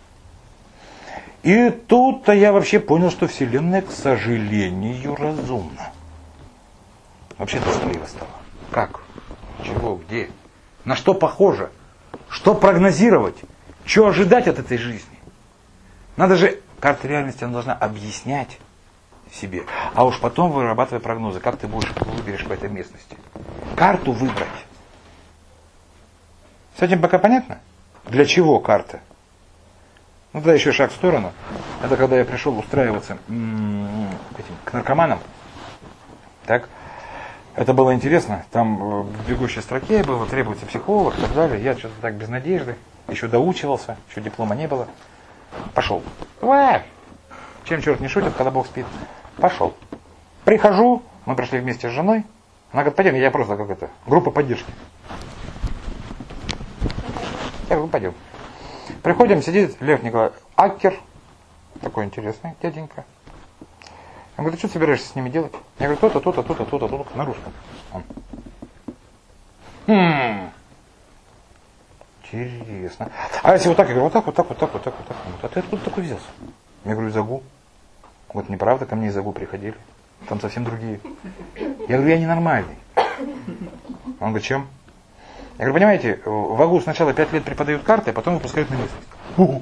И тут-то я вообще понял, что Вселенная, к сожалению, разумна. Вообще тоскливо стало. Как? Чего? Где? На что похоже? Что прогнозировать? Что ожидать от этой жизни? Надо же, карта реальности, она должна объяснять себе. А уж потом вырабатывай прогнозы, как ты будешь, выберешь по этой местности. Карту выбрать. С этим пока понятно? Для чего карта? Ну, тогда еще шаг в сторону. Это когда я пришел устраиваться м-м, этим, к наркоманам. Так. Это было интересно. Там в бегущей строке было, требуется психолог и так далее. Я что-то так без надежды. Еще доучивался, еще диплома не было. Пошел. Уа! Чем черт не шутит, когда Бог спит. Пошел. Прихожу, мы пришли вместе с женой. Она говорит, пойдем, я просто как это, группа поддержки. Я говорю, пойдем. Приходим, сидит Лев Николаевич Аккер, такой интересный дяденька. Он говорит, что ты собираешься с ними делать? Я говорю, то-то, то-то, то-то, то-то, то-то, на русском. Он. Хм. Интересно. А если вот так, я говорю, вот так, вот так, вот так, вот так, вот так. А ты откуда такой взялся? Я говорю, из АГУ. Вот неправда, ко мне из АГУ приходили. Там совсем другие. Я говорю, я ненормальный. Он говорит, чем? Я говорю, понимаете, в АГУ сначала пять лет преподают карты, а потом выпускают на местность. У-у.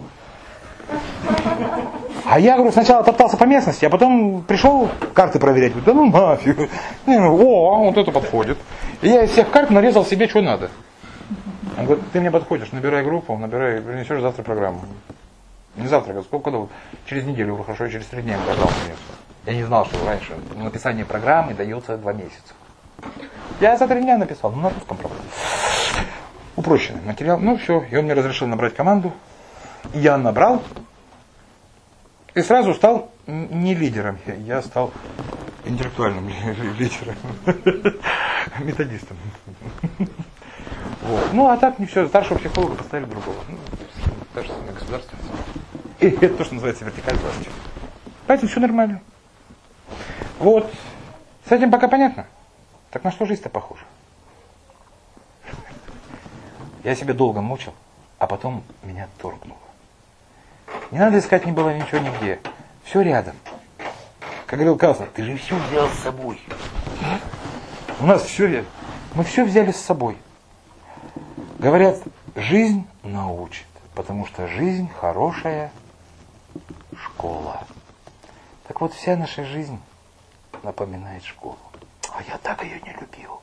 А я, говорю, сначала топтался по местности, а потом пришел карты проверять. Говорю, да ну нафиг. О, вот это подходит. И я из всех карт нарезал себе, что надо. Он говорит, ты мне подходишь, набирай группу, набирай, принесешь завтра программу. Не завтра, говорю, сколько когда? Через неделю, говорю, хорошо, через три дня программу принесу. Я не знал, что раньше написание программы дается два месяца. Я за три дня написал, ну на русском, правда. Упрощенный материал, ну все, и он мне разрешил набрать команду. Я набрал и сразу стал не лидером, я стал интеллектуальным лидером, методистом. Вот. Ну а так не все, старшего психолога поставили другого. Ну, даже на государственность. И это то, что называется вертикаль власти. Поэтому все нормально. Вот. С этим пока понятно. Так на что жизнь-то похожа? Я себя долго мучил, а потом меня торкнуло. Не надо искать, не было ничего нигде. Все рядом. Как говорил Каслер, ты же все взял с собой. У нас все рядом. Мы все взяли с собой. Говорят, жизнь научит, потому что жизнь хорошая школа. Так вот, вся наша жизнь напоминает школу. А я так ее не любил.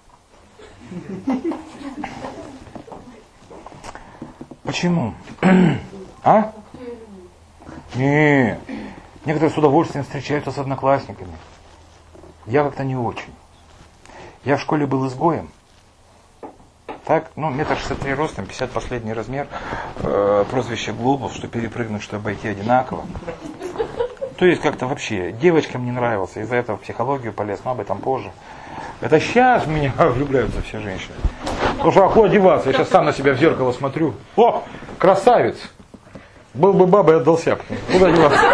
Почему? А? Не. Некоторые с удовольствием встречаются с одноклассниками. Я как-то не очень. Я в школе был изгоем. Так, ну, метр шестьдесят три ростом, пятьдесят последний размер, э, прозвище Глобус, что перепрыгнуть, что обойти одинаково. То есть как-то вообще девочкам не нравился, из-за этого в психологию полез, но об этом позже. Это сейчас в меня влюбляются все женщины. Потому что а куда деваться, я сейчас сам на себя в зеркало смотрю. О, красавец! Был бы бабой, отдался. Куда деваться?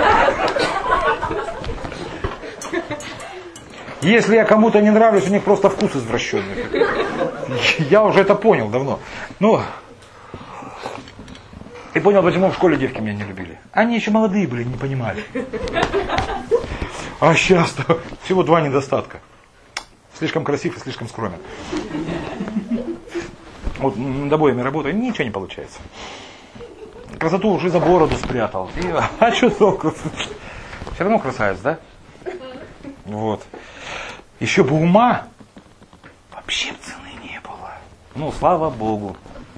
Если я кому-то не нравлюсь, у них просто вкус извращенный. Я уже это понял давно. Ну, и понял, почему в школе девки меня не любили. Они еще молодые были, не понимали. А сейчас-то всего два недостатка. Слишком красив и слишком скромен. Вот над обоями работаю, ничего не получается. Красоту уже за бороду спрятал. И, а что толку? Все равно красавец, да? Вот. Еще бы ума вообще цены не было. Ну, слава Богу.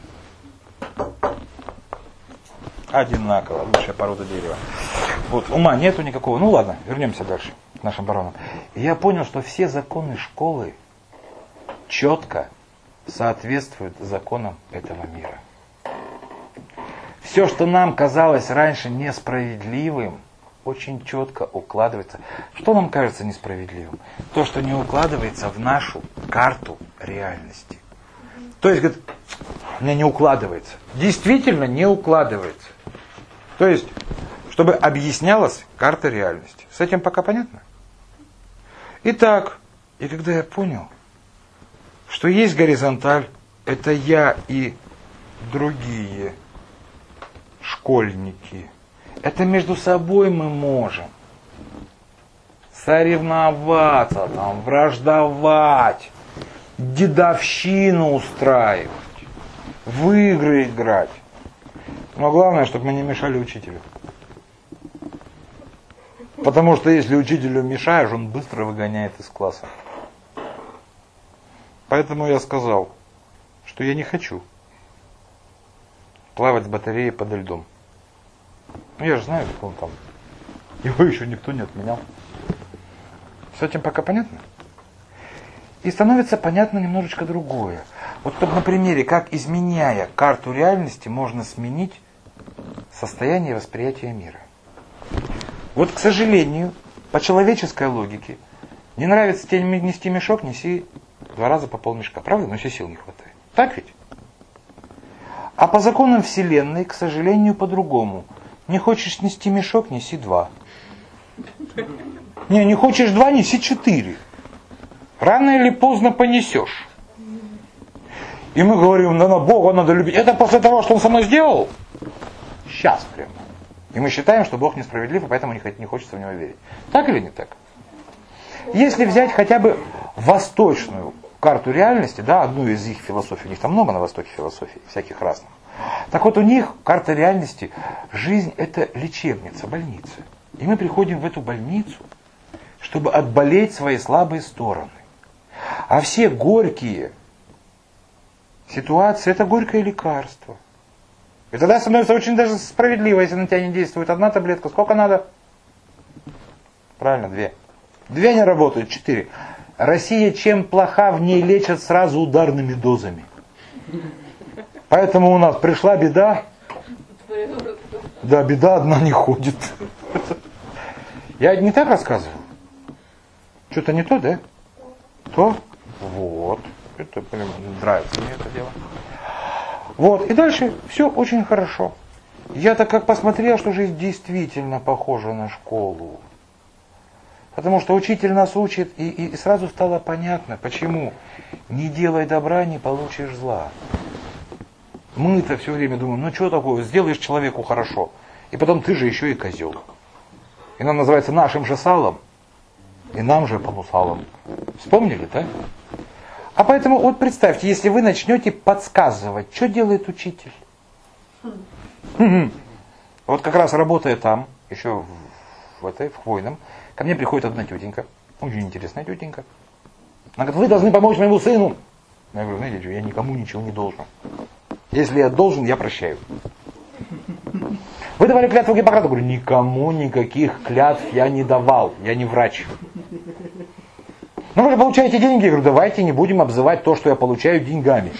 Одинаково, лучшая порода дерева. Вот, ума нету никакого. Ну ладно, вернемся дальше к нашим баронам. И я понял, что все законы школы четко соответствуют законам этого мира. Все, что нам казалось раньше несправедливым, очень четко укладывается. Что нам кажется несправедливым? То, что не укладывается в нашу карту реальности. То есть, говорит, у меня не укладывается. Действительно не укладывается. То есть, чтобы объяснялась карта реальности. С этим пока понятно? Итак, и когда я понял, что есть горизонталь, это я и другие школьники. Это между собой мы можем соревноваться, там, враждовать, дедовщину устраивать, в игры играть. Но главное, чтобы мы не мешали учителю. Потому что если учителю мешаешь, он быстро выгоняет из класса. Поэтому я сказал, что я не хочу плавать с батареей подо льдом. Ну я же знаю, как он там. Его еще никто не отменял. С этим пока понятно? И становится понятно немножечко другое. Вот только на примере, как изменяя карту реальности, можно сменить состояние восприятия мира. Вот, к сожалению, по человеческой логике, не нравится тебе нести мешок, неси два раза по полмешка. Правда? Но если сил не хватает. Так ведь? А по законам Вселенной, к сожалению, по-другому. Не хочешь нести мешок, неси два. Не, не хочешь два, неси четыре. Рано или поздно понесешь. И мы говорим, да на Бога надо любить. Это после того, что Он со мной сделал? Сейчас прямо. И мы считаем, что Бог несправедлив, и поэтому не хочется в Него верить. Так или не так? Если взять хотя бы восточную карту реальности, да, одну из их философий, у них там много на Востоке философий, всяких разных. Так вот у них карта реальности, жизнь это лечебница, больница. И мы приходим в эту больницу, чтобы отболеть свои слабые стороны. А все горькие ситуации это горькое лекарство. И тогда становится очень даже справедливо, если на тебя не действует одна таблетка. Сколько надо? Правильно, две. Две не работают, четыре. Россия чем плоха, в ней лечат сразу ударными дозами. Поэтому у нас пришла беда. Да, беда одна не ходит. Я не так рассказывал? Что-то не то, да? То? Вот. Это прям нравится мне это дело. Вот. И дальше все очень хорошо. Я так как посмотрел, что жизнь действительно похожа на школу. Потому что учитель нас учит, и, и сразу стало понятно, почему. Не делай добра, не получишь зла. Мы-то все время думаем, ну что такое, сделаешь человеку хорошо, и потом ты же еще и козел. И нам называется нашим же салом, и нам же полусалом. Вспомнили, да? А поэтому вот представьте, если вы начнете подсказывать, что делает учитель. Вот как раз работая там, еще в, в этой, в Хвойном, ко мне приходит одна тетенька, очень интересная тетенька. Она говорит, вы должны помочь моему сыну. Я говорю, знаете что, я никому ничего не должен. Если я должен, я прощаю. Вы давали клятву Гиппократу? Говорю, никому никаких клятв я не давал, я не врач. Ну вы же получаете деньги. Я говорю, давайте не будем обзывать то, что я получаю, деньгами.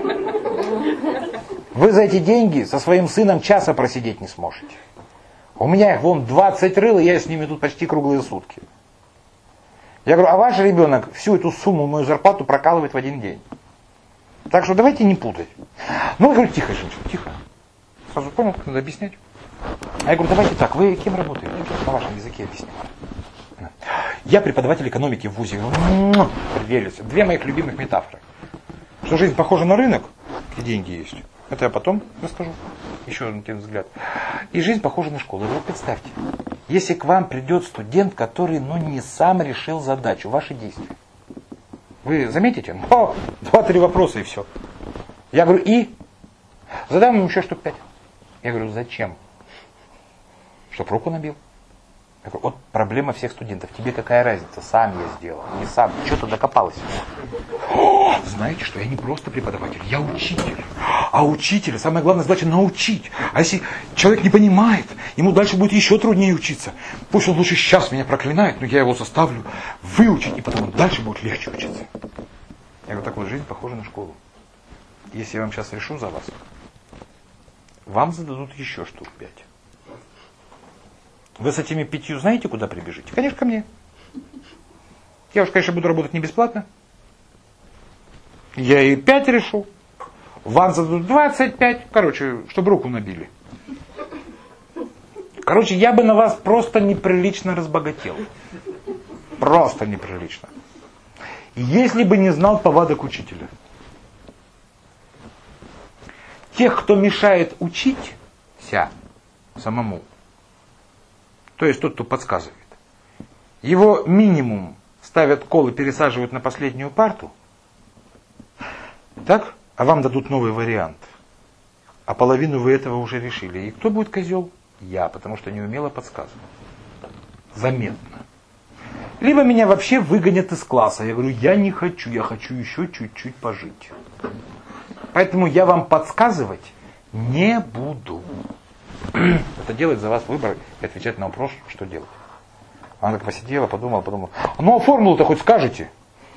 Вы за эти деньги со своим сыном часа просидеть не сможете. У меня их вон двадцать рыл, и я с ними тут почти круглые сутки. Я говорю, а ваш ребенок всю эту сумму, мою зарплату прокалывает в один день. Так что давайте не путать. Ну, я говорю, тихо, женщина, тихо. Сразу понял, как надо объяснять. А я говорю, давайте так, вы кем работаете? На вашем языке объясню. Я преподаватель экономики в ВУЗе. Прелесть. Две моих любимых метафоры. Что жизнь похожа на рынок, и деньги есть. Это я потом расскажу. Еще один взгляд. И жизнь похожа на школу. И вот представьте, если к вам придет студент, который ну, не сам решил задачу, ваши действия. Вы заметите? Ну, два-три вопроса и все. Я говорю, и? Задам ему еще штук пять. Я говорю, зачем? Чтоб руку набил. Я говорю, вот проблема всех студентов. Тебе какая разница? Сам я сделал. Не сам. Что-то докопалась. О, знаете что? Я не просто преподаватель. Я учитель. А учителя самое главное задача научить. А если человек не понимает, ему дальше будет еще труднее учиться. Пусть он лучше сейчас меня проклинает, но я его заставлю выучить, и потом он дальше будет легче учиться. Я говорю, так вот жизнь похожа на школу. Если я вам сейчас решу за вас, вам зададут еще штук пять. Вы с этими пятью знаете, куда прибежите? Конечно, ко мне. Я уж, конечно, буду работать не бесплатно. Я и пять решу. Вам зададут двадцать пять. Короче, чтобы руку набили. Короче, я бы на вас просто неприлично разбогател. Просто неприлично. Если бы не знал повадок учителя. Тех, кто мешает учиться самому, то есть тот, кто подсказывает, его минимум ставят кол и пересаживают на последнюю парту, так? А вам дадут новый вариант. А половину вы этого уже решили. И кто будет козел? Я, потому что неумело подсказываю. Заметно. Либо меня вообще выгонят из класса. Я говорю, я не хочу, я хочу еще чуть-чуть пожить. Поэтому я вам подсказывать не буду. Это делать за вас выбор и отвечать на вопрос, что делать. Она так посидела, подумала, подумала. Ну а формулу-то хоть скажете?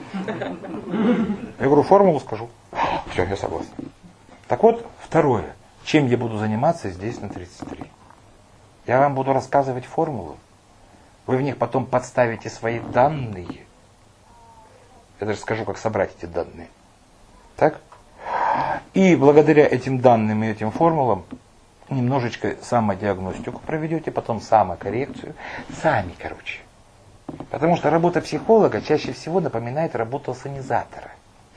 Я говорю, формулу скажу. Все, я согласен. Так вот, второе. Чем я буду заниматься здесь на тридцать три? Я вам буду рассказывать формулу. Вы в них потом подставите свои данные. Я даже скажу, как собрать эти данные. Так? И благодаря этим данным и этим формулам немножечко самодиагностику проведете, потом самокоррекцию. Сами, короче. Потому что работа психолога чаще всего напоминает работу ассенизатора.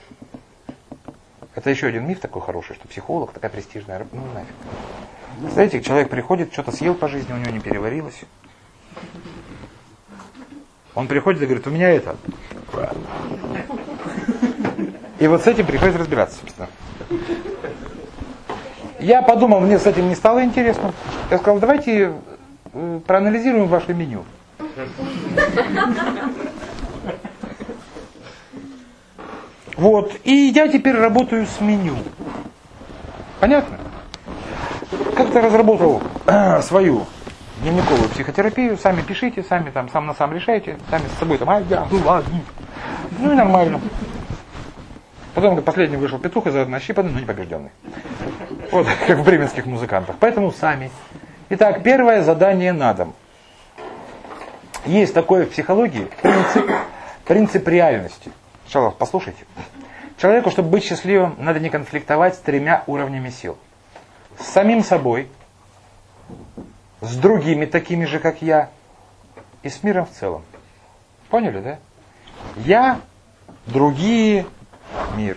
Это еще один миф такой хороший, что психолог такая престижная работа. Ну нафиг. Знаете, человек приходит, что-то съел по жизни, у него не переварилось. Он приходит и говорит, у меня это. И вот с этим приходится разбираться, собственно. Я подумал, мне с этим не стало интересно. Я сказал, давайте проанализируем ваше меню. Вот. И я теперь работаю с меню. Понятно? Как-то разработал э, свою дневниковую психотерапию. Сами пишите, сами там сам на сам решайте. Сами с собой там, а я, ну ладно. Ну и нормально. Потом как последний вышел петух, изрядно ощипанный, но не побежденный. Вот, как в бременских музыкантах. Поэтому сами. Итак, первое задание на дом. Есть такое в психологии принцип, принцип реальности. Сначала послушайте. Человеку, чтобы быть счастливым, надо не конфликтовать с тремя уровнями сил. С самим собой, с другими такими же, как я, и с миром в целом. Поняли, да? Я, другие, мир.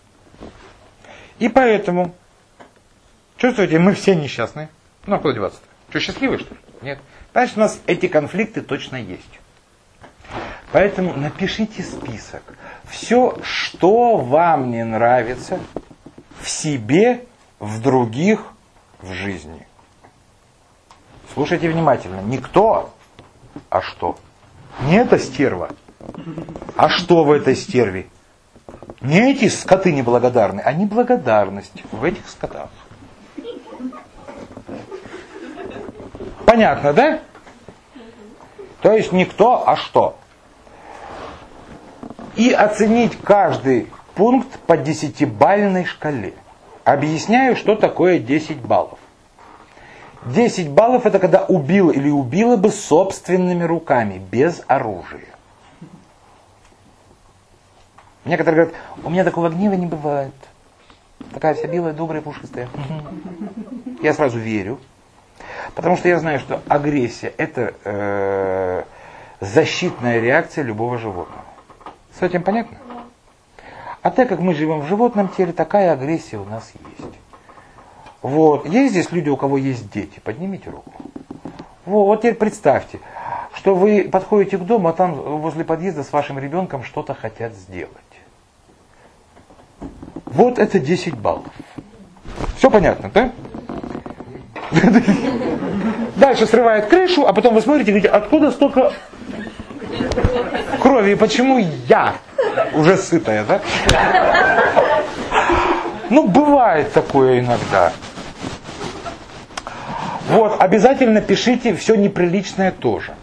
И поэтому, чувствуете, мы все несчастные. Ну, а куда деваться-то? Что, счастливые, что ли? Нет. Значит, у нас эти конфликты точно есть. Поэтому напишите список. Все, что вам не нравится в себе, в других, в жизни. Слушайте внимательно. Не кто, а что. Не эта стерва, а что в этой стерве. Не эти скоты неблагодарны, а неблагодарность в этих скотах. Понятно, да? То есть не кто, а что. И оценить каждый пункт по десятибалльной шкале. Объясняю, что такое десять баллов. десять баллов это когда убил или убила бы собственными руками, без оружия. Некоторые говорят, у меня такого гнева не бывает. Такая вся белая, добрая, пушистая. Я сразу верю. Потому что я знаю, что агрессия это э, защитная реакция любого животного. С этим понятно? А так как мы живем в животном теле, такая агрессия у нас есть. Вот. Есть здесь люди, у кого есть дети? Поднимите руку. Вот, вот теперь представьте, что вы подходите к дому, а там возле подъезда с вашим ребенком что-то хотят сделать. Вот это десять баллов. Все понятно, да? Дальше срывает крышу, а потом вы смотрите и говорите, откуда столько крови и почему я уже сытая, да? Ну, бывает такое иногда. Вот, обязательно пишите все неприличное тоже.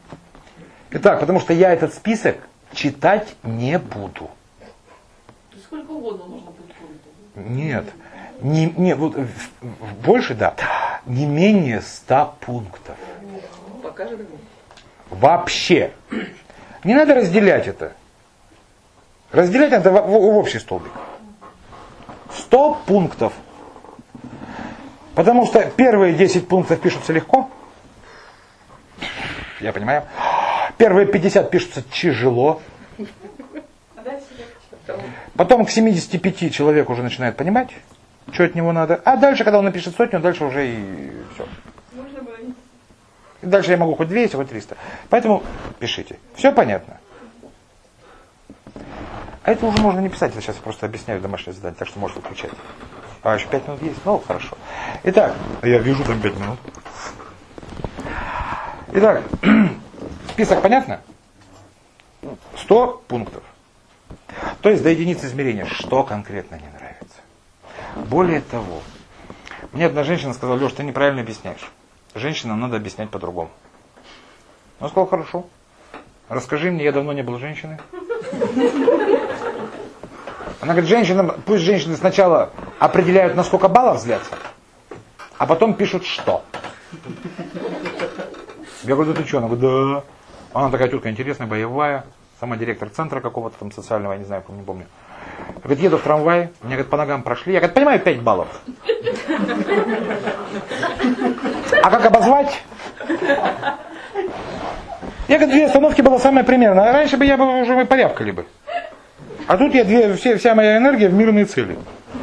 Итак, потому что я этот список читать не буду. сколько угодно нужно будет пунктов. Нет. Не, не, вот, больше, да. Не менее ста пунктов. Покажет. Вообще. Не надо разделять это. Разделять надо в, в, в общий столбик. сто пунктов. Потому что первые десять пунктов пишутся легко. Я понимаю. Первые пятьдесят пишутся тяжело. Потом к семидесяти пяти человек уже начинает понимать, что от него надо. А дальше, когда он напишет сотню, дальше уже и все. И дальше я могу хоть двести, хоть триста. Поэтому пишите. Все понятно? А это уже можно не писать. Я сейчас просто объясняю домашнее задание, так что можешь выключать. А, еще пять минут есть? Ну, хорошо. Итак, я вижу там пять минут. Итак, список понятно? сто пунктов. То есть до единицы измерения, что конкретно не нравится. Более того, мне одна женщина сказала: Леш, ты неправильно объясняешь. Женщинам надо объяснять по-другому. Он сказал: хорошо. Расскажи мне, я давно не был женщиной. Она говорит: женщинам, пусть женщины сначала определяют, на сколько баллов злятся, а потом пишут что. Я говорю: да ты что? Она говорит: да. Она такая тетка интересная, боевая. Сама директор центра какого-то там социального, я не знаю, не помню. Говорит: еду в трамвае, меня, говорит, по ногам прошли. Я, говорит, понимаю, пять баллов. А как обозвать? Я, говорит, две остановки было самое примерно. А раньше бы я бы уже порявкали бы. А тут я две, все, вся моя энергия в мирные цели.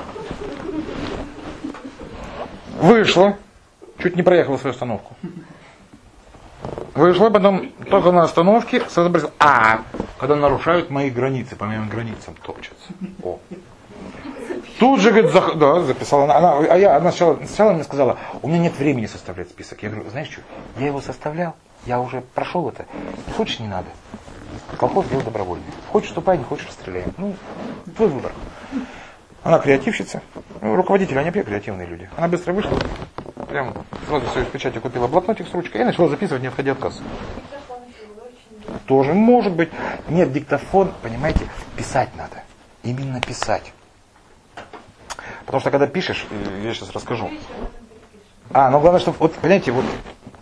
Вышла. Чуть не проехала свою остановку. Вышла, потом только на остановке сразу бросила: а, когда нарушают мои границы, по моим границам топчутся. О. Тут же, говорит, зах... да, записала она, она, а я она сначала, сначала мне сказала: у меня нет времени составлять список. Я говорю: знаешь что, я его составлял, я уже прошел это. Не хочешь, не надо. Колхоз делай добровольно. Хочешь, вступай, не хочешь, расстреляем. Ну, твой выбор. Она креативщица. Ну, руководители, они вообще креативные люди. Она быстро вышла, прям сразу все из печати купила блокнотик с ручкой и начала записывать, не отходя от кассы. Тоже может быть. Нет, диктофон, понимаете, писать надо. Именно писать. Потому что когда пишешь, я сейчас расскажу. А, ну главное, что, вот, понимаете, вот,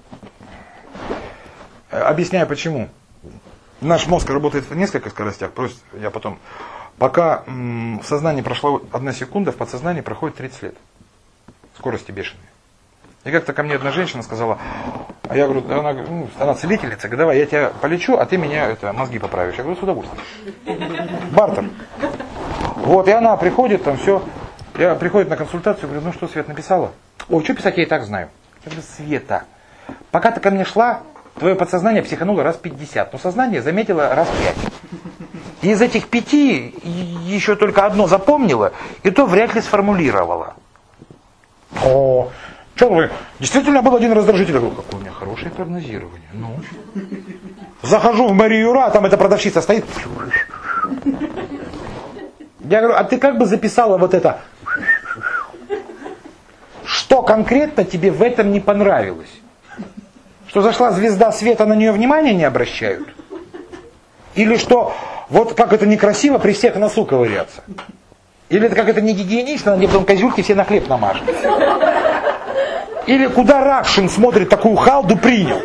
объясняю почему. Наш мозг работает в нескольких скоростях, просто я потом, пока м, в сознании прошла одна секунда, в подсознании проходит тридцать лет. Скорости бешеные. И как-то ко мне одна женщина сказала, а я говорю, она, ну, она целительница, говорит: давай, я тебя полечу, а ты меня это, мозги поправишь. Я говорю: с удовольствием. Бартер. Вот, и она приходит, там все, я приходит на консультацию, говорю: ну что, Свет, написала? Ой, что писать, я и так знаю. Я говорю: Света, пока ты ко мне шла, твое подсознание психануло раз пятьдесят, но сознание заметило раз пять. И из этих пяти еще только одно запомнило, и то вряд ли сформулировало. О, что вы, действительно был один раздражитель. Я говорю: какое у меня хорошее прогнозирование. Ну. Захожу в Марию Ра, там эта продавщица стоит. Я говорю: а ты как бы записала вот это? Что конкретно тебе в этом не понравилось? Что зашла звезда света, на нее внимания не обращают? Или что, вот как это некрасиво при всех носу ковыряться? Или это как это не гигиенично, где потом козюльки все на хлеб намажут? Или куда Ракшин смотрит, такую халду принял?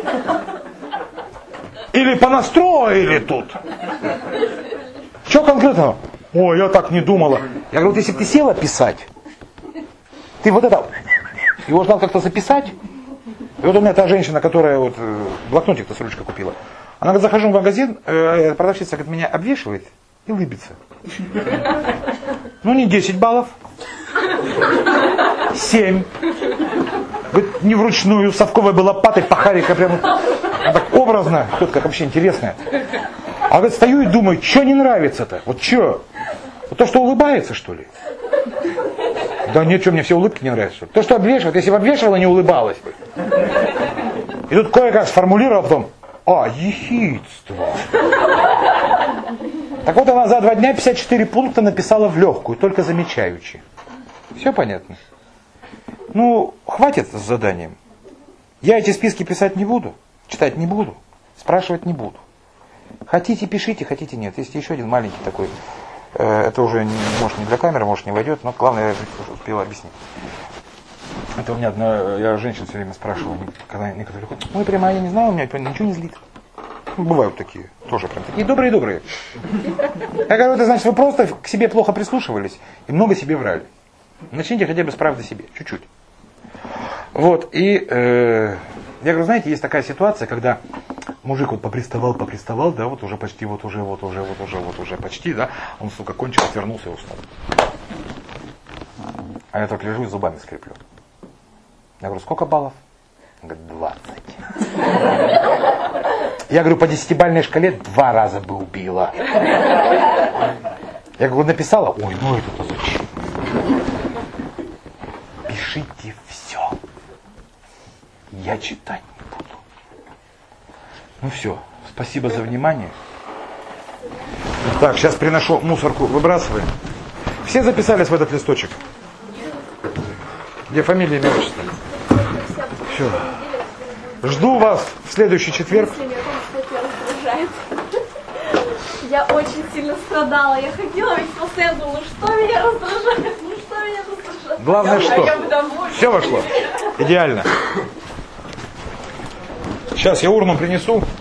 Или понастроили тут? Что конкретно? Ой, я так не думала. Я говорю: вот если бы ты села писать, ты вот это, его же надо как-то записать. И вот у меня та женщина, которая вот блокнотик-то с ручкой купила, она говорит: захожу в магазин, э, продавщица говорит, меня обвешивает и улыбится. Ну не десять баллов, семь. Говорит, не вручную, совковой бы лопатой, пахарика прям так образно, тут как вообще интересная. А говорит, стою и думаю, что не нравится-то? Вот что? Вот то, что улыбается, что ли? Да нет, что, мне все улыбки не нравятся, что ли? То, что обвешивает, если бы обвешивала, не улыбалась бы. И тут кое-как сформулировал потом: а, ехидство. Так вот, она за два дня пятьдесят четыре пункта написала в легкую, только замечаючи. Все понятно? Ну, хватит с заданием. Я эти списки писать не буду, читать не буду, спрашивать не буду. Хотите, пишите, хотите, нет. Есть еще один маленький такой Это уже, не, может, не для камеры, может, не войдет, но главное, я успела объяснить. Это у меня одна, я женщин все время спрашиваю, когда некоторые ходят, ой, прямо я не знаю, у меня ничего не злит. Бывают такие, тоже прям такие добрые-добрые. Я говорю, это значит, вы просто к себе плохо прислушивались и много себе врали. Начните хотя бы с правды себе, чуть-чуть. Вот, и э, я говорю, знаете, есть такая ситуация, когда мужик вот поприставал, поприставал, да, вот уже почти, вот уже, вот уже, вот уже, вот уже почти, да, он, сука, кончил, отвернулся и уснул. А я только лежу и зубами скреплю. Я говорю, сколько баллов? Он говорит, двадцать. Я говорю, по десятибалльной шкале два раза бы убила. Я говорю, написала? Ой, ну это-то зачем? Пишите все. Я читать не буду. Ну все, спасибо за внимание. Так, сейчас приношу мусорку, выбрасываем. Все записались в этот листочек? Где фамилия, имя, отчество? Все. Жду вас в следующий четверг. Я очень сильно страдала. Я ходила ведь постоянно, думала, что меня раздражает, ну что меня раздражает. Главное, что? Все вошло. Идеально. Сейчас я урну принесу.